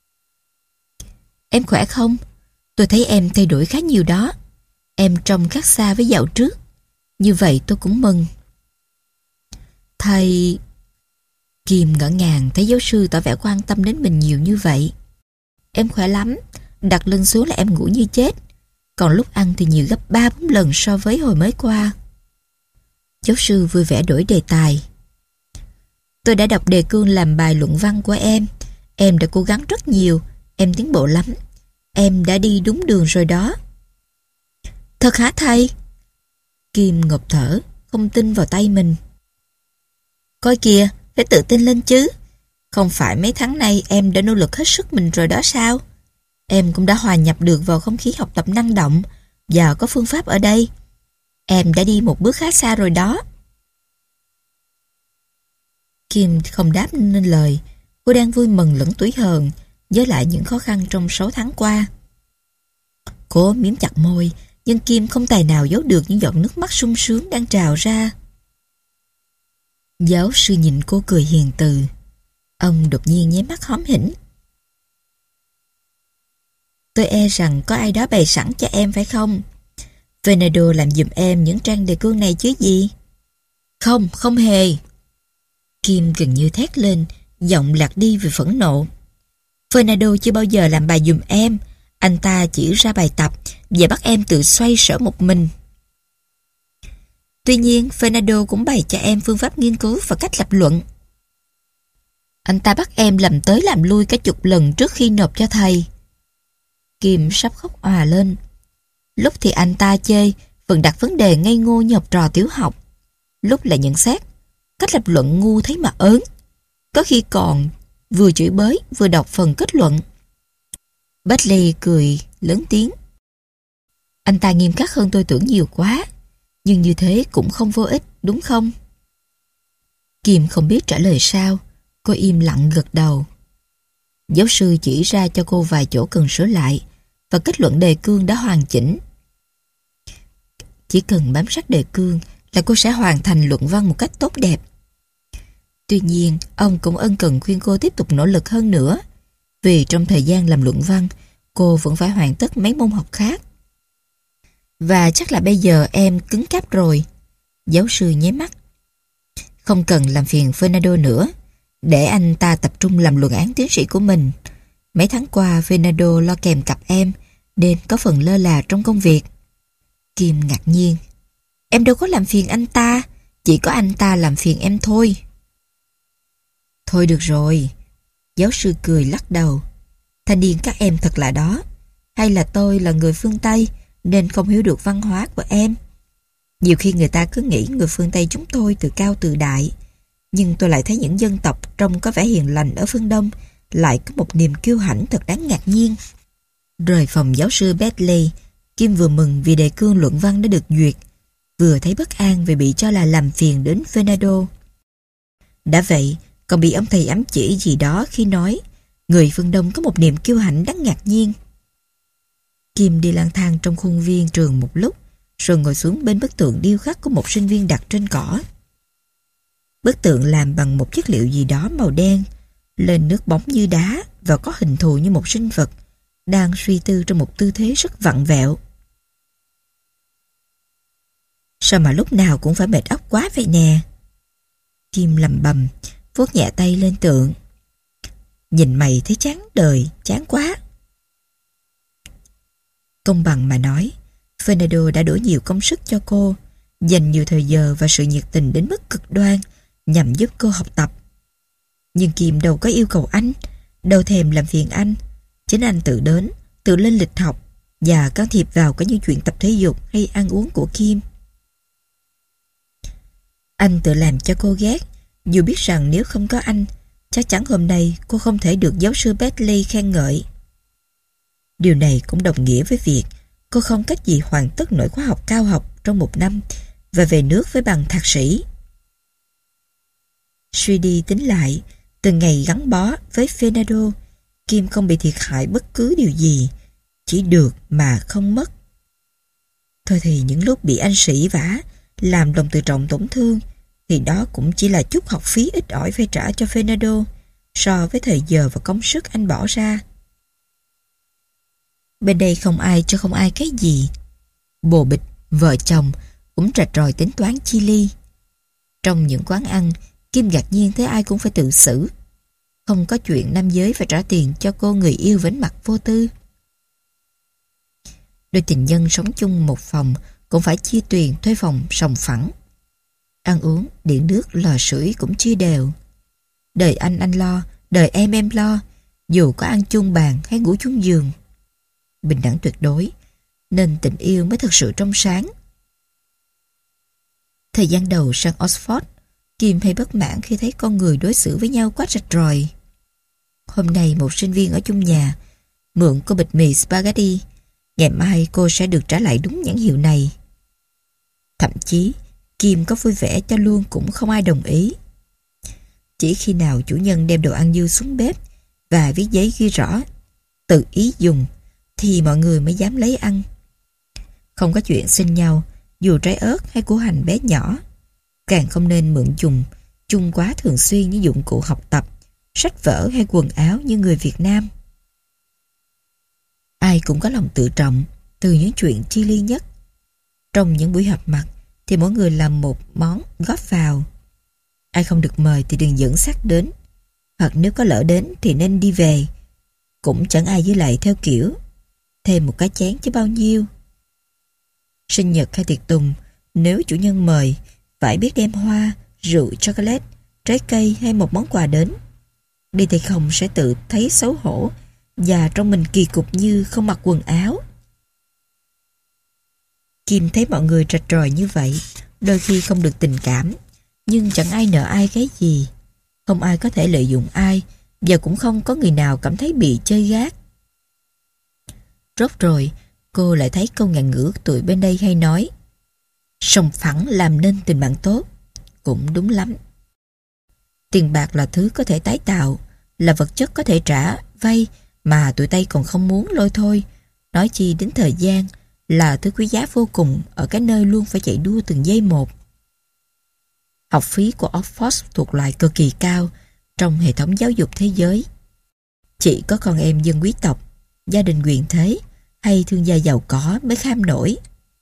Em khỏe không? Tôi thấy em thay đổi khá nhiều đó. Em trông khác xa với dạo trước. Như vậy tôi cũng mừng. Thầy... Kim ngỡ ngàng thấy giáo sư tỏ vẻ quan tâm đến mình nhiều như vậy. Em khỏe lắm. Đặt lưng xuống là em ngủ như chết. Còn lúc ăn thì nhiều gấp ba bốn lần so với hồi mới qua. Giáo sư vui vẻ đổi đề tài. Tôi đã đọc đề cương làm bài luận văn của em. Em đã cố gắng rất nhiều. Em tiến bộ lắm. Em đã đi đúng đường rồi đó. Thật hả thầy? Kim ngộp thở, không tin vào tay mình. Coi kìa, phải tự tin lên chứ. Không phải mấy tháng nay em đã nỗ lực hết sức mình rồi đó sao? Em cũng đã hòa nhập được vào không khí học tập năng động và có phương pháp ở đây. Em đã đi một bước khá xa rồi đó. Kim không đáp nên lời. Cô đang vui mừng lẫn tủi hờn với lại những khó khăn trong sáu tháng qua. Cô miếm chặt môi, nhưng Kim không tài nào giấu được những giọt nước mắt sung sướng đang trào ra. Giáo sư nhìn cô cười hiền từ. Ông đột nhiên nháy mắt hóm hỉnh. Tôi e rằng có ai đó bày sẵn cho em phải không? Fernando làm giùm em những trang đề cương này chứ gì? Không, không hề. Kim gần như thét lên, giọng lạc đi vì phẫn nộ. Fernando chưa bao giờ làm bài giùm em. Anh ta chỉ ra bài tập và bắt em tự xoay sở một mình. Tuy nhiên, Fernando cũng bày cho em phương pháp nghiên cứu và cách lập luận. Anh ta bắt em làm tới làm lui cả chục lần trước khi nộp cho thầy. Kim sắp khóc òa lên. Lúc thì anh ta chơi, vẫn đặt vấn đề ngây ngô như học trò tiểu học. Lúc lại nhận xét, cách lập luận ngu thấy mà ớn. Có khi còn vừa chửi bới, vừa đọc phần kết luận. Batley cười lớn tiếng. Anh ta nghiêm khắc hơn tôi tưởng nhiều quá. Nhưng như thế cũng không vô ích, đúng không? Kim không biết trả lời sao. Cô im lặng gật đầu. Giáo sư chỉ ra cho cô vài chỗ cần sửa lại và kết luận đề cương đã hoàn chỉnh. Chỉ cần bám sát đề cương là cô sẽ hoàn thành luận văn một cách tốt đẹp. Tuy nhiên, ông cũng ân cần khuyên cô tiếp tục nỗ lực hơn nữa, vì trong thời gian làm luận văn, cô vẫn phải hoàn tất mấy môn học khác. Và chắc là bây giờ em cứng cáp rồi. Giáo sư nháy mắt. Không cần làm phiền Fernando nữa. Để anh ta tập trung làm luận án tiến sĩ của mình. Mấy tháng qua Fernando lo kèm cặp em nên có phần lơ là trong công việc. Kim ngạc nhiên. Em đâu có làm phiền anh ta. Chỉ có anh ta làm phiền em thôi. Thôi được rồi. Giáo sư cười lắc đầu. Thanh niên các em thật là đó. Hay là tôi là người phương Tây nên không hiểu được văn hóa của em. Nhiều khi người ta cứ nghĩ người phương Tây chúng tôi từ cao từ đại. Nhưng tôi lại thấy những dân tộc trông có vẻ hiền lành ở phương Đông lại có một niềm kiêu hãnh thật đáng ngạc nhiên. Rời phòng giáo sư Batley, Kim vừa mừng vì đề cương luận văn đã được duyệt, vừa thấy bất an vì bị cho là làm phiền đến Fernando. Đã vậy, còn bị ông thầy ám chỉ gì đó khi nói người phương Đông có một niềm kiêu hãnh đáng ngạc nhiên. Kim đi lang thang trong khuôn viên trường một lúc, rồi ngồi xuống bên bức tượng điêu khắc của một sinh viên đặt trên cỏ. Bức tượng làm bằng một chất liệu gì đó màu đen, lên nước bóng như đá và có hình thù như một sinh vật đang suy tư trong một tư thế rất vặn vẹo. Sao mà lúc nào cũng phải mệt óc quá vậy nè? Kim lầm bầm, vuốt nhẹ tay lên tượng. Nhìn mày thấy chán đời, chán quá. Công bằng mà nói, Fernando đã đổ nhiều công sức cho cô, dành nhiều thời giờ và sự nhiệt tình đến mức cực đoan nhằm giúp cô học tập. Nhưng Kim đâu có yêu cầu anh, đâu thèm làm phiền anh. Chính anh tự đến, tự lên lịch học và can thiệp vào cả những chuyện tập thể dục hay ăn uống của Kim. Anh tự làm cho cô ghét, dù biết rằng nếu không có anh, chắc chắn hôm nay cô không thể được giáo sư Batley khen ngợi. Điều này cũng đồng nghĩa với việc cô không cách gì hoàn tất nổi khóa học cao học trong một năm và về nước với bằng thạc sĩ. Suy đi tính lại, từ ngày gắn bó với Fernando, Kim không bị thiệt hại bất cứ điều gì, chỉ được mà không mất. Thôi thì những lúc bị anh sỉ vả, làm lòng tự trọng tổn thương, thì đó cũng chỉ là chút học phí ít ỏi phải trả cho Fernando so với thời giờ và công sức anh bỏ ra. Bên đây không ai cho không ai cái gì. Bồ bịch, vợ chồng cũng rạch ròi tính toán chi ly. Trong những quán ăn, Kim ngạc nhiên thấy ai cũng phải tự xử. Không có chuyện nam giới phải trả tiền cho cô người yêu vén mặt vô tư. Đôi tình nhân sống chung một phòng cũng phải chia tiền thuê phòng sòng phẳng. Ăn uống, điện nước, lò sưởi cũng chia đều. Đời anh anh lo, đời em em lo, dù có ăn chung bàn hay ngủ chung giường. bình đẳng tuyệt đối, nên tình yêu mới thực sự trong sáng. Thời gian đầu sang Oxford, Kim hay bất mãn khi thấy con người đối xử với nhau quá rạch ròi. Hôm nay một sinh viên ở chung nhà mượn cô bịch mì spaghetti, ngày mai cô sẽ được trả lại đúng nhãn hiệu này. Thậm chí Kim có vui vẻ cho luôn cũng không ai đồng ý. Chỉ khi nào chủ nhân đem đồ ăn dư xuống bếp và viết giấy ghi rõ tự ý dùng thì mọi người mới dám lấy ăn. Không có chuyện xin nhau dù trái ớt hay củ hành bé nhỏ. Càng không nên mượn dùng chung quá thường xuyên những dụng cụ học tập, sách vở hay quần áo như người Việt Nam. Ai cũng có lòng tự trọng từ những chuyện chi ly nhất. Trong những buổi họp mặt thì mỗi người làm một món góp vào. Ai không được mời thì đừng dẫn xác đến, hoặc nếu có lỡ đến thì nên đi về. Cũng chẳng ai giữ lại theo kiểu thêm một cái chén chứ bao nhiêu. Sinh nhật hay tiệc tùng, nếu chủ nhân mời, phải biết đem hoa, rượu, chocolate, trái cây hay một món quà đến. Đi thì không sẽ tự thấy xấu hổ và trong mình kỳ cục như không mặc quần áo. Kim thấy mọi người rạch ròi như vậy, đôi khi không được tình cảm, nhưng chẳng ai nợ ai cái gì. Không ai có thể lợi dụng ai, và cũng không có người nào cảm thấy bị chơi gác. Rốt rồi, cô lại thấy câu ngạn ngữ tụi bên đây hay nói: sòng phẳng làm nên tình bạn tốt. Cũng đúng lắm. Tiền bạc là thứ có thể tái tạo, là vật chất có thể trả, vay, mà tụi Tây còn không muốn lôi thôi. Nói chi đến thời gian, là thứ quý giá vô cùng ở cái nơi luôn phải chạy đua từng giây một. Học phí của Oxford thuộc loại cực kỳ cao trong hệ thống giáo dục thế giới. Chỉ có con em dân quý tộc, gia đình quyền thế hay thương gia giàu có mới kham nổi.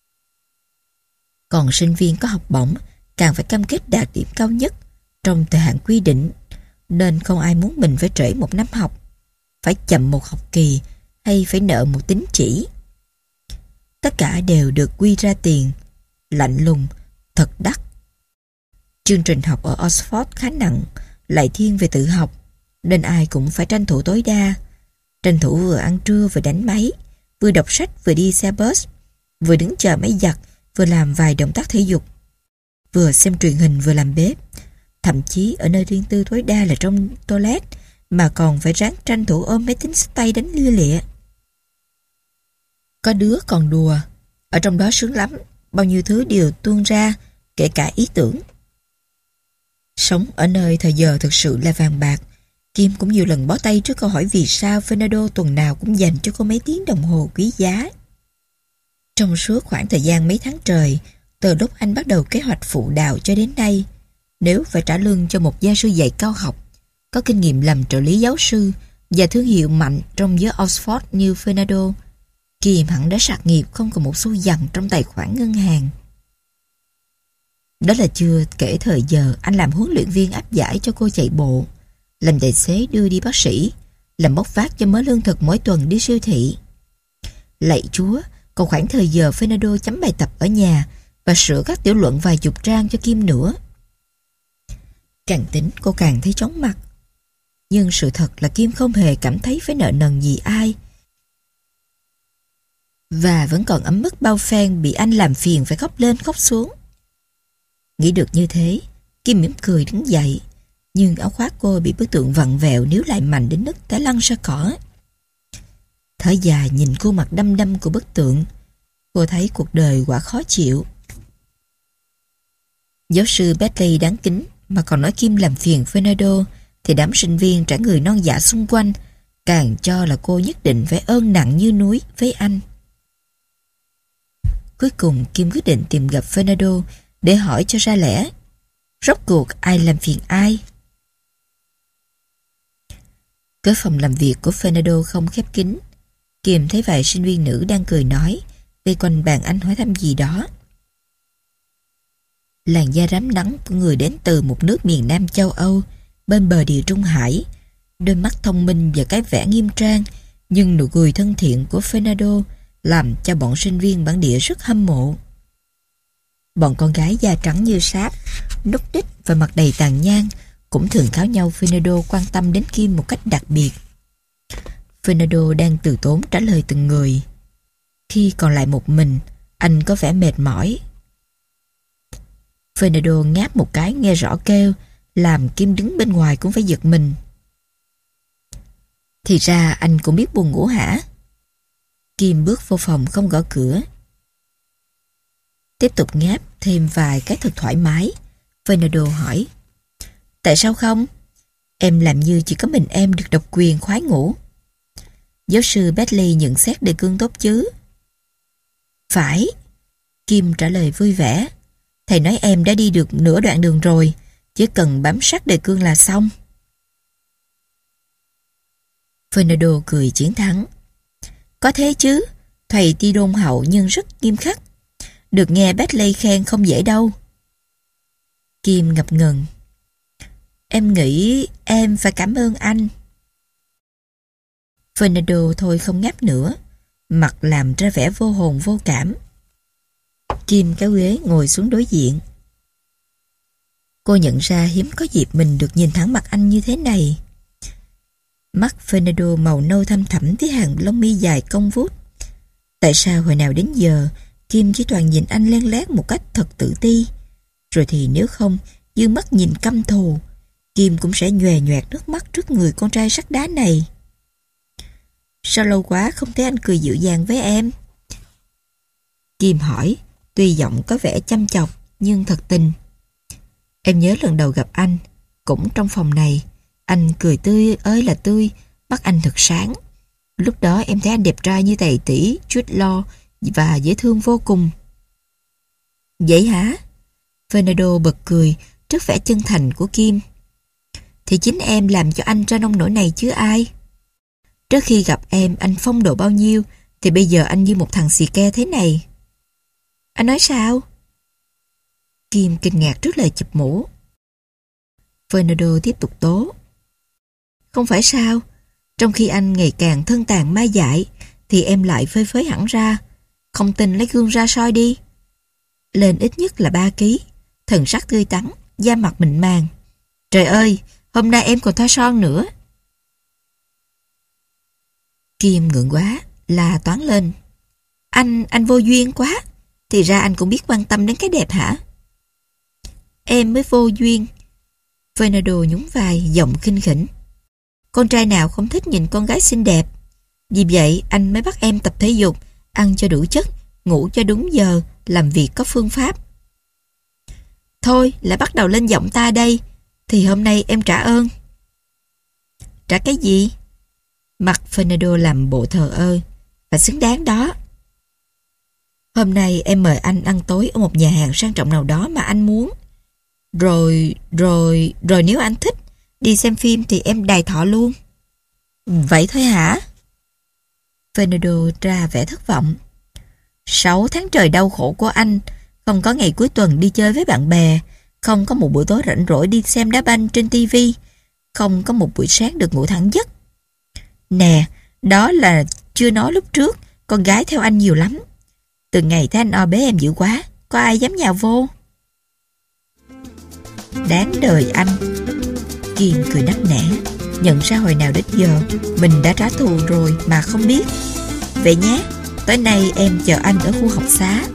Còn sinh viên có học bổng càng phải cam kết đạt điểm cao nhất trong thời hạn quy định, nên không ai muốn mình phải trễ một năm học, phải chậm một học kỳ hay phải nợ một tín chỉ. Tất cả đều được quy ra tiền, lạnh lùng, thật đắt. Chương trình học ở Oxford khá nặng, lại thiên về tự học, nên ai cũng phải tranh thủ tối đa. Tranh thủ vừa ăn trưa vừa đánh máy, vừa đọc sách vừa đi xe bus, vừa đứng chờ máy giặt, vừa làm vài động tác thể dục, vừa xem truyền hình vừa làm bếp. Thậm chí ở nơi riêng tư tối đa là trong toilet mà còn phải ráng tranh thủ ôm máy tính xách tay đánh lia lịa. Có đứa còn đùa, ở trong đó sướng lắm, bao nhiêu thứ đều tuôn ra, kể cả ý tưởng. Sống ở nơi thời giờ thực sự là vàng bạc, Kim cũng nhiều lần bó tay trước câu hỏi vì sao Fernando tuần nào cũng dành cho cô mấy tiếng đồng hồ quý giá. Trong suốt khoảng thời gian mấy tháng trời, từ lúc anh bắt đầu kế hoạch phụ đạo cho đến nay, nếu phải trả lương cho một gia sư dạy cao học, có kinh nghiệm làm trợ lý giáo sư và thương hiệu mạnh trong giới Oxford như Fernando, Kim hẳn đã sạc nghiệp không còn một xu dằn trong tài khoản ngân hàng. Đó là chưa kể thời giờ anh làm huấn luyện viên áp giải cho cô chạy bộ, làm tài xế đưa đi bác sĩ, làm bốc vác cho mớ lương thực mỗi tuần đi siêu thị. Lạy Chúa, còn khoảng thời giờ Fernando chấm bài tập ở nhà và sửa các tiểu luận vài chục trang cho Kim nữa. Càng tính cô càng thấy chóng mặt. Nhưng sự thật là Kim không hề cảm thấy phải nợ nần gì ai, và vẫn còn ấm ức bao phen bị anh làm phiền phải khóc lên khóc xuống. Nghĩ được như thế, Kim mỉm cười đứng dậy, nhưng áo khoác cô bị bức tượng vặn vẹo níu lại mạnh đến nứt té lăn ra cỏ. Thở dài nhìn khuôn mặt đăm đăm của bức tượng, cô thấy cuộc đời quả khó chịu. Giáo sư Bentley đáng kính mà còn nói Kim làm phiền Fernando, thì đám sinh viên trẻ người non dạ xung quanh càng cho là cô nhất định phải ơn nặng như núi với anh. Cuối cùng Kim quyết định tìm gặp Fernando để hỏi cho ra lẽ, rốt cuộc ai làm phiền ai. Cửa phòng làm việc của Fernando không khép kín. Kim thấy vài sinh viên nữ đang cười nói, vây quanh bàn anh hỏi thăm gì đó. Làn da rám nắng của người đến từ một nước miền Nam châu Âu, bên bờ địa Trung Hải, đôi mắt thông minh và cái vẻ nghiêm trang, nhưng nụ cười thân thiện của Fernando làm cho bọn sinh viên bản địa rất hâm mộ. Bọn con gái da trắng như sáp, núc đích và mặt đầy tàn nhang cũng thường kháo nhau Fernando quan tâm đến Kim một cách đặc biệt. Fernando đang từ tốn trả lời từng người. Khi còn lại một mình, anh có vẻ mệt mỏi. Fernando ngáp một cái nghe rõ kêu, làm Kim đứng bên ngoài cũng phải giật mình. Thì ra anh cũng biết buồn ngủ hả? Kim bước vô phòng không gõ cửa. Tiếp tục ngáp thêm vài cái thật thoải mái. Fernando hỏi: Tại sao không? Em làm như chỉ có mình em được độc quyền khoái ngủ. Giáo sư Bentley nhận xét đề cương tốt chứ? Phải. Kim trả lời vui vẻ. Thầy nói em đã đi được nửa đoạn đường rồi, chỉ cần bám sát đề cương là xong. Fernando cười chiến thắng. Có thế chứ, thầy tuy đôn hậu nhưng rất nghiêm khắc. Được nghe Bentley khen không dễ đâu. Kim ngập ngừng. Em nghĩ em phải cảm ơn anh. Fernando thôi không ngáp nữa, mặt làm ra vẻ vô hồn vô cảm. Kim kéo ghế ngồi xuống đối diện. Cô nhận ra hiếm có dịp mình được nhìn thẳng mặt anh như thế này. Mắt Fernando màu nâu thâm thẳm với hàng lông mi dài cong vút. Tại sao hồi nào đến giờ Kim chỉ toàn nhìn anh len lét một cách thật tự ti, rồi thì nếu không dương mắt nhìn căm thù, Kim cũng sẽ nhòe nhoẹt nước mắt trước người con trai sắt đá này. Sao lâu quá không thấy anh cười dịu dàng với em? Kim hỏi, tuy giọng có vẻ chăm chọc nhưng thật tình. Em nhớ lần đầu gặp anh, cũng trong phòng này, anh cười tươi ơi là tươi, mắt anh thật sáng. Lúc đó em thấy anh đẹp trai như tài tỷ Jude Law và dễ thương vô cùng. Vậy hả? Fernando bật cười trước vẻ chân thành của Kim. Thì chính em làm cho anh ra nông nỗi này chứ ai. Trước khi gặp em anh phong độ bao nhiêu, thì bây giờ anh như một thằng xì ke thế này. Anh nói sao? Kim kinh ngạc trước lời chụp mũ. Fernando tiếp tục tố. Không phải sao, trong khi anh ngày càng thân tàn ma dại, thì em lại phơi phới hẳn ra. Không tin lấy gương ra soi đi. Lên ít nhất là ba ký, thần sắc tươi tắn, da mặt mịn màng. Trời ơi, hôm nay em còn thoa son nữa. Kim ngượng quá, la toán lên. Anh, anh vô duyên quá. Thì ra anh cũng biết quan tâm đến cái đẹp hả? Em mới vô duyên. Fernando nhún vai, giọng khinh khỉnh. Con trai nào không thích nhìn con gái xinh đẹp. Vì vậy anh mới bắt em tập thể dục, ăn cho đủ chất, ngủ cho đúng giờ, làm việc có phương pháp. Thôi lại bắt đầu lên giọng ta đây. Thì hôm nay em trả ơn. Trả cái gì? Mặt Fernando làm bộ thờ ơ. Và xứng đáng đó. Hôm nay em mời anh ăn tối ở một nhà hàng sang trọng nào đó mà anh muốn. Rồi, rồi, rồi nếu anh thích đi xem phim thì em đài thọ luôn. Vậy thôi hả? Fernando ra vẻ thất vọng. Sáu tháng trời đau khổ của anh, không có ngày cuối tuần đi chơi với bạn bè, không có một buổi tối rảnh rỗi đi xem đá banh trên tivi, không có một buổi sáng được ngủ thẳng giấc. Nè, đó là chưa nói lúc trước con gái theo anh nhiều lắm. Từ ngày thấy anh o bế em dữ quá, có ai dám nhào vô. Đáng đời anh. Kim cười nắc nẻ, nhận ra hồi nào đến giờ mình đã trả thù rồi mà không biết. Vậy nhé, tối nay em chờ anh ở khu học xá.